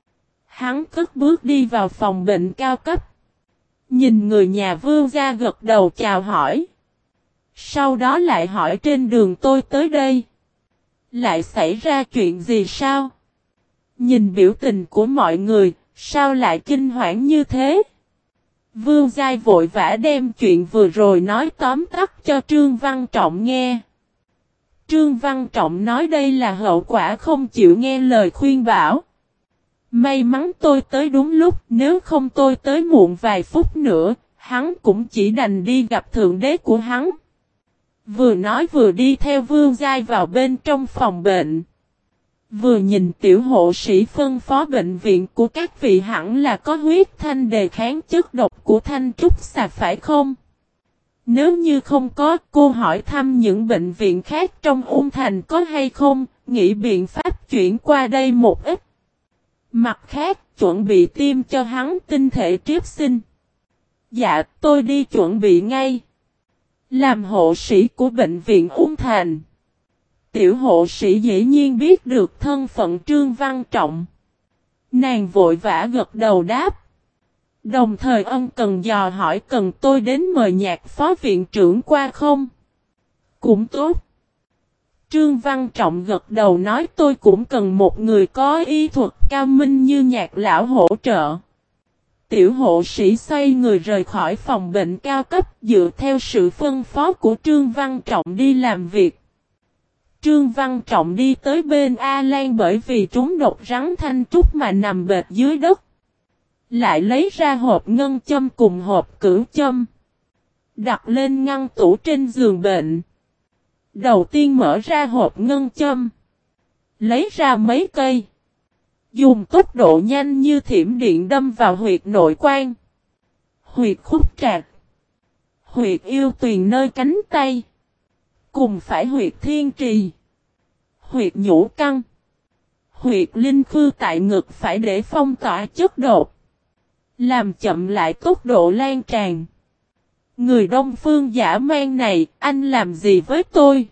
Hắn cất bước đi vào phòng bệnh cao cấp. Nhìn người nhà Vương gia gật đầu chào hỏi. Sau đó lại hỏi trên đường tôi tới đây. Lại xảy ra chuyện gì sao? Nhìn biểu tình của mọi người, sao lại kinh hoảng như thế? Vương Giai vội vã đem chuyện vừa rồi nói tóm tắt cho Trương Văn Trọng nghe. Trương Văn Trọng nói đây là hậu quả không chịu nghe lời khuyên bảo. May mắn tôi tới đúng lúc, nếu không tôi tới muộn vài phút nữa, hắn cũng chỉ đành đi gặp thượng đế của hắn. Vừa nói vừa đi theo Vương Giai vào bên trong phòng bệnh. Vừa nhìn tiểu hộ sĩ phân phó bệnh viện của các vị hẳn là có huyết thanh đề kháng chất độc của thanh trúc xà phải không? Nếu như không có, cô hỏi thăm những bệnh viện khác trong Ung Thành có hay không, nghĩ biện pháp chuyển qua đây một ít. Mặt khác, chuẩn bị tiêm cho hắn tinh thể triếp sinh. Dạ, tôi đi chuẩn bị ngay. Làm hộ sĩ của bệnh viện Ung Thành. Tiểu hộ sĩ dĩ nhiên biết được thân phận Trương Văn Trọng. Nàng vội vã gật đầu đáp. Đồng thời ân cần dò hỏi cần tôi đến mời Nhạc phó viện trưởng qua không? Cũng tốt. Trương Văn Trọng gật đầu nói tôi cũng cần một người có y thuật cao minh như Nhạc lão hỗ trợ. Tiểu hộ sĩ xoay người rời khỏi phòng bệnh cao cấp dựa theo sự phân phó của Trương Văn Trọng đi làm việc. Trương Văn Trọng đi tới bên A Lan bởi vì trúng độc rắn thanh trúc mà nằm bệt dưới đất. Lại lấy ra hộp ngân châm cùng hộp cửu châm. Đặt lên ngăn tủ trên giường bệnh. Đầu tiên mở ra hộp ngân châm. Lấy ra mấy cây. Dùng tốc độ nhanh như thiểm điện đâm vào huyệt nội quan. Huyệt khúc trạc. Huyệt yêu tuyền nơi cánh tay. Cùng phải huyệt thiên trì. Huyệt nhũ căn. Huyệt linh khư tại ngực phải để phong tỏa chất độc. Làm chậm lại tốc độ lan tràn. Người Đông Phương dã man này, anh làm gì với tôi?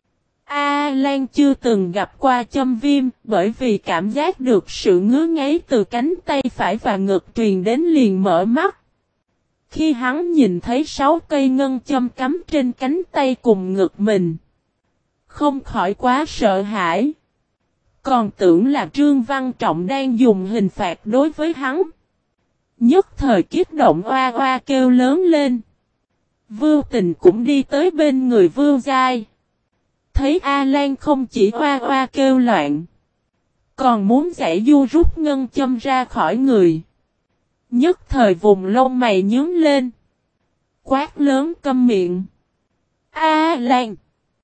A Lan chưa từng gặp qua châm viêm, bởi vì cảm giác được sự ngứa ngáy từ cánh tay phải và ngực truyền đến liền mở mắt. Khi hắn nhìn thấy sáu cây ngân châm cắm trên cánh tay cùng ngực mình, không khỏi quá sợ hãi. Còn tưởng là Trương Văn Trọng đang dùng hình phạt đối với hắn. Nhất thời kích động oa oa kêu lớn lên. Vưu Tình cũng đi tới bên người Vưu Giai. Thấy A Lan không chỉ oa oa kêu loạn, còn muốn giải du rút ngân châm ra khỏi người. Nhất thời vùng lông mày nhướng lên. Quát lớn câm miệng. A Lan!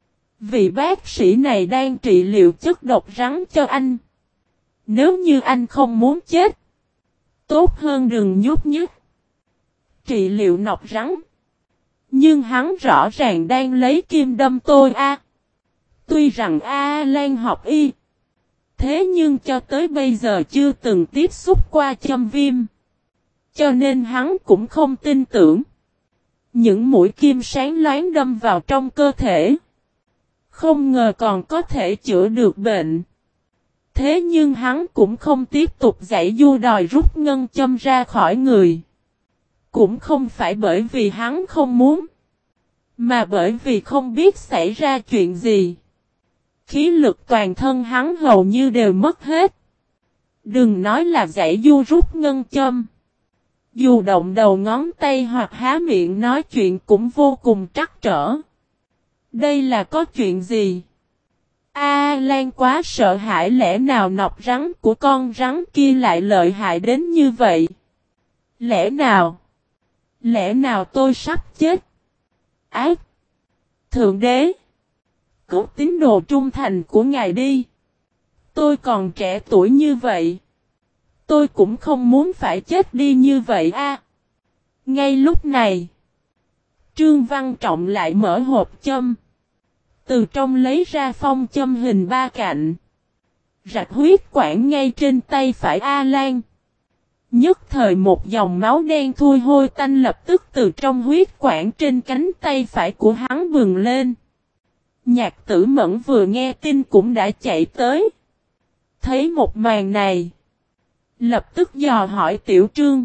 Vị bác sĩ này đang trị liệu chất độc rắn cho anh. Nếu như anh không muốn chết, tốt hơn đừng nhúc nhích. Trị liệu nọc rắn. Nhưng hắn rõ ràng đang lấy kim đâm tôi a. À. Tuy rằng A Lan học y, thế nhưng cho tới bây giờ chưa từng tiếp xúc qua châm viêm. Cho nên hắn cũng không tin tưởng. Những mũi kim sáng loáng đâm vào trong cơ thể. Không ngờ còn có thể chữa được bệnh. Thế nhưng hắn cũng không tiếp tục giãy giụa đòi rút ngân châm ra khỏi người. Cũng không phải bởi vì hắn không muốn, mà bởi vì không biết xảy ra chuyện gì. Khí lực toàn thân hắn hầu như đều mất hết. Đừng nói là giãy giụa rút ngân châm. Dù động đầu ngón tay hoặc há miệng nói chuyện cũng vô cùng trắc trở. Đây là có chuyện gì? A Lan quá sợ hãi, lẽ nào nọc rắn của con rắn kia lại lợi hại đến như vậy? Lẽ nào? Lẽ nào tôi sắp chết? Ác! Thượng đế! Cứu tín đồ trung thành của ngài đi! Tôi còn trẻ tuổi như vậy. Tôi cũng không muốn phải chết đi như vậy a. À, ngay lúc này, Trương Văn Trọng lại mở hộp châm. Từ trong lấy ra phong châm hình ba cạnh. Rạch huyết quản ngay trên tay phải A Lan. Nhất thời một dòng máu đen thui hôi tanh lập tức từ trong huyết quản trên cánh tay phải của hắn bừng lên. Nhạc Tử Mẫn vừa nghe tin cũng đã chạy tới. Thấy một màn này, lập tức dò hỏi Tiểu Trương.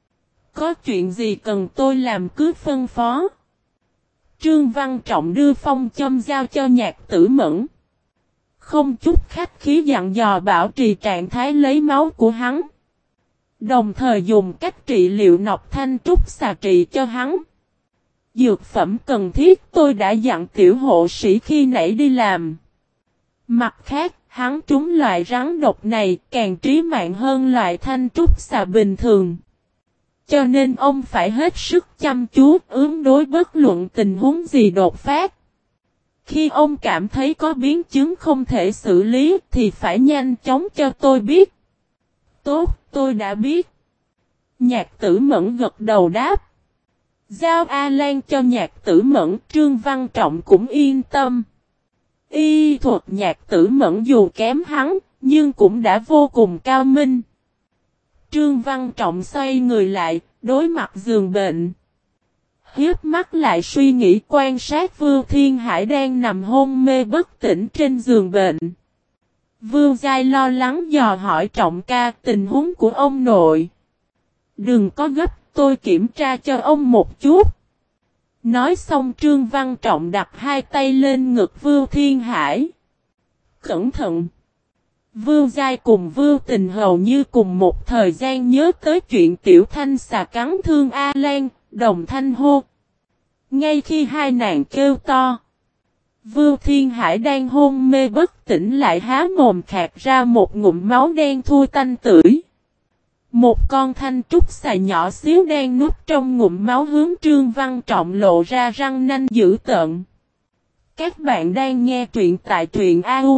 Có chuyện gì cần tôi làm cứ phân phó. Trương Văn Trọng đưa phong châm giao cho Nhạc Tử Mẫn. Không chút khách khí dặn dò bảo trì trạng thái lấy máu của hắn. Đồng thời dùng cách trị liệu nọc thanh trúc xà trị cho hắn. Dược phẩm cần thiết tôi đã dặn tiểu hộ sĩ khi nãy đi làm. Mặt khác, hắn trúng loại rắn độc này càng trí mạng hơn loại thanh trúc xà bình thường. Cho nên ông phải hết sức chăm chú ứng đối bất luận tình huống gì đột phát. Khi ông cảm thấy có biến chứng không thể xử lý thì phải nhanh chóng cho tôi biết. Tốt, tôi đã biết. Nhạc Tử Mẫn gật đầu đáp. Giao A Lan cho Nhạc Tử Mẫn, Trương Văn Trọng cũng yên tâm. Y thuật Nhạc Tử Mẫn dù kém hắn, nhưng cũng đã vô cùng cao minh. Trương Văn Trọng xoay người lại, đối mặt giường bệnh. Hiếp mắt lại suy nghĩ quan sát Vưu Thiên Hải đang nằm hôn mê bất tỉnh trên giường bệnh. Vưu Giai lo lắng dò hỏi Trọng ca tình huống của ông nội. Đừng có gấp, tôi kiểm tra cho ông một chút. Nói xong Trương Văn Trọng đặt hai tay lên ngực Vưu Thiên Hải. Cẩn thận! Vưu Giai cùng Vưu Tình hầu như cùng một thời gian nhớ tới chuyện Tiểu Thanh xà cắn thương A Lan, đồng thanh hô. Ngay khi hai nàng kêu to, Vưu Thiên Hải đang hôn mê bất tỉnh lại há mồm khạc ra một ngụm máu đen thui tanh tưởi. Một con thanh trúc xà nhỏ xíu đen núp trong ngụm máu hướng Trương Văn Trọng lộ ra răng nanh dữ tợn. Các bạn đang nghe truyện tại truyện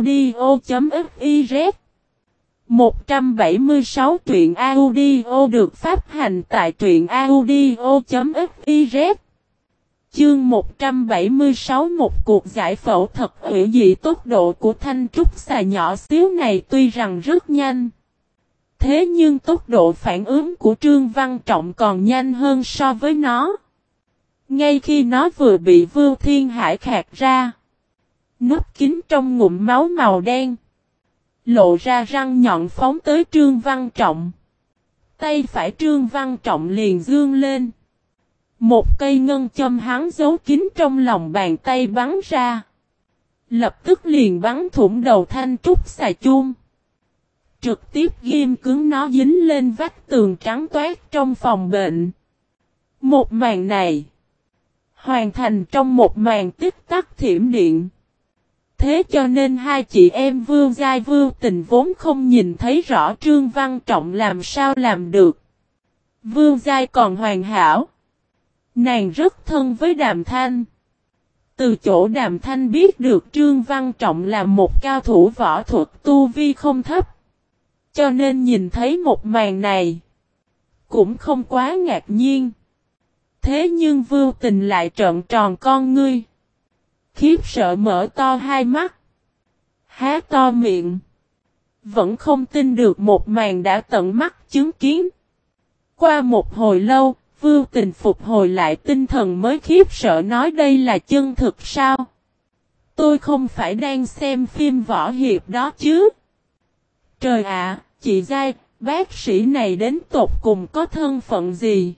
audio.fiz. một trăm bảy mươi sáu truyện audio được phát hành tại truyện audio.fiz. Chương một trăm bảy mươi sáu một cuộc giải phẫu thật hữu dị. Tốc độ của thanh trúc xà nhỏ xíu này tuy rằng rất nhanh. Thế nhưng tốc độ phản ứng của Trương Văn Trọng còn nhanh hơn so với nó. Ngay khi nó vừa bị Vưu Thiên Hải khạc ra, nút kín trong ngụm máu màu đen, lộ ra răng nhọn phóng tới Trương Văn Trọng. Tay phải Trương Văn Trọng liền giương lên. Một cây ngân châm hắn giấu kín trong lòng bàn tay bắn ra. Lập tức liền bắn thủng đầu thanh trúc xà chuông. Trực tiếp ghim cứng nó dính lên vách tường trắng toát trong phòng bệnh. Một màn này hoàn thành trong một màn tích tắc thiểm điện. Thế cho nên hai chị em Vưu Giai Vưu Tình vốn không nhìn thấy rõ Trương Văn Trọng làm sao làm được. Vưu Giai còn hoàn hảo. Nàng rất thân với Đàm Thanh. Từ chỗ Đàm Thanh biết được Trương Văn Trọng là một cao thủ võ thuật tu vi không thấp. Cho nên nhìn thấy một màn này cũng không quá ngạc nhiên. Thế nhưng Vưu Tình lại trợn tròn con ngươi. Khiếp sợ mở to hai mắt. Há to miệng. Vẫn không tin được một màn đã tận mắt chứng kiến. Qua một hồi lâu, Vưu Tình phục hồi lại tinh thần mới khiếp sợ nói đây là chân thực sao? Tôi không phải đang xem phim võ hiệp đó chứ? Trời ạ, chị Giai, bác sĩ này đến tột cùng có thân phận gì?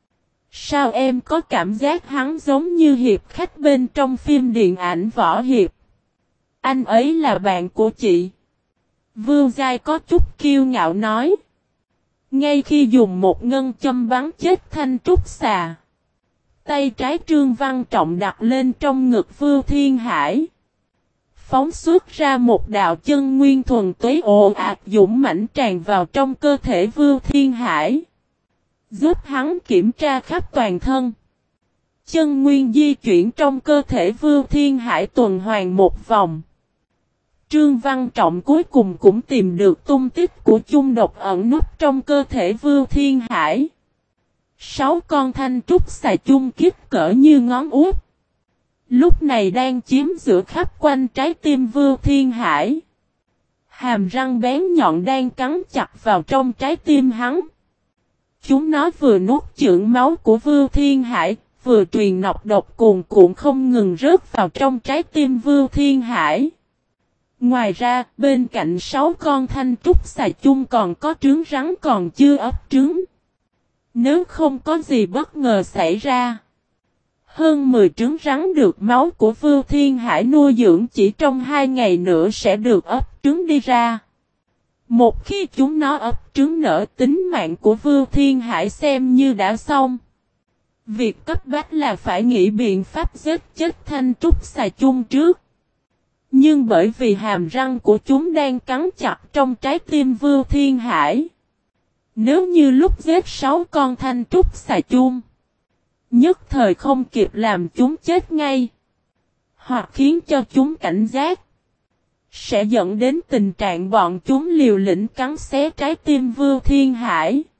Sao em có cảm giác hắn giống như hiệp khách bên trong phim điện ảnh võ hiệp? Anh ấy là bạn của chị. Vương Giai có chút kiêu ngạo nói. Ngay khi dùng một ngân châm bắn chết Thanh Trúc Xà, tay trái Trương Văn Trọng đặt lên trong ngực Vưu Thiên Hải, phóng xuất ra một đạo chân nguyên thuần túy ồ ạt dũng mãnh tràn vào trong cơ thể Vưu Thiên Hải, giúp hắn kiểm tra khắp toàn thân. Chân nguyên di chuyển trong cơ thể Vưu Thiên Hải tuần hoàn một vòng. Trương Văn Trọng cuối cùng cũng tìm được tung tích của chung độc ẩn núp trong cơ thể Vưu Thiên Hải. Sáu con thanh trúc xà chung kích cỡ như ngón út, lúc này đang chiếm giữa khắp quanh trái tim Vưu Thiên Hải. Hàm răng bén nhọn đang cắn chặt vào trong trái tim hắn. Chúng nó vừa nuốt chửng máu của Vưu Thiên Hải, vừa truyền nọc độc cuồn cuộn không ngừng rớt vào trong trái tim Vưu Thiên Hải. Ngoài ra, bên cạnh sáu con thanh trúc xà chung còn có trứng rắn còn chưa ấp trứng. Nếu không có gì bất ngờ xảy ra, hơn mười trứng rắn được máu của Vưu Thiên Hải nuôi dưỡng chỉ trong hai ngày nữa sẽ được ấp trứng đi ra. Một khi chúng nó ấp trứng nở, tính mạng của Vưu Thiên Hải xem như đã xong. Việc cấp bách là phải nghĩ biện pháp giết chết thanh trúc xà chung trước. Nhưng bởi vì hàm răng của chúng đang cắn chặt trong trái tim Vưu Thiên Hải, nếu như lúc giết sáu con thanh trúc xà chung, nhất thời không kịp làm chúng chết ngay, hoặc khiến cho chúng cảnh giác, sẽ dẫn đến tình trạng bọn chúng liều lĩnh cắn xé trái tim Vưu Thiên Hải.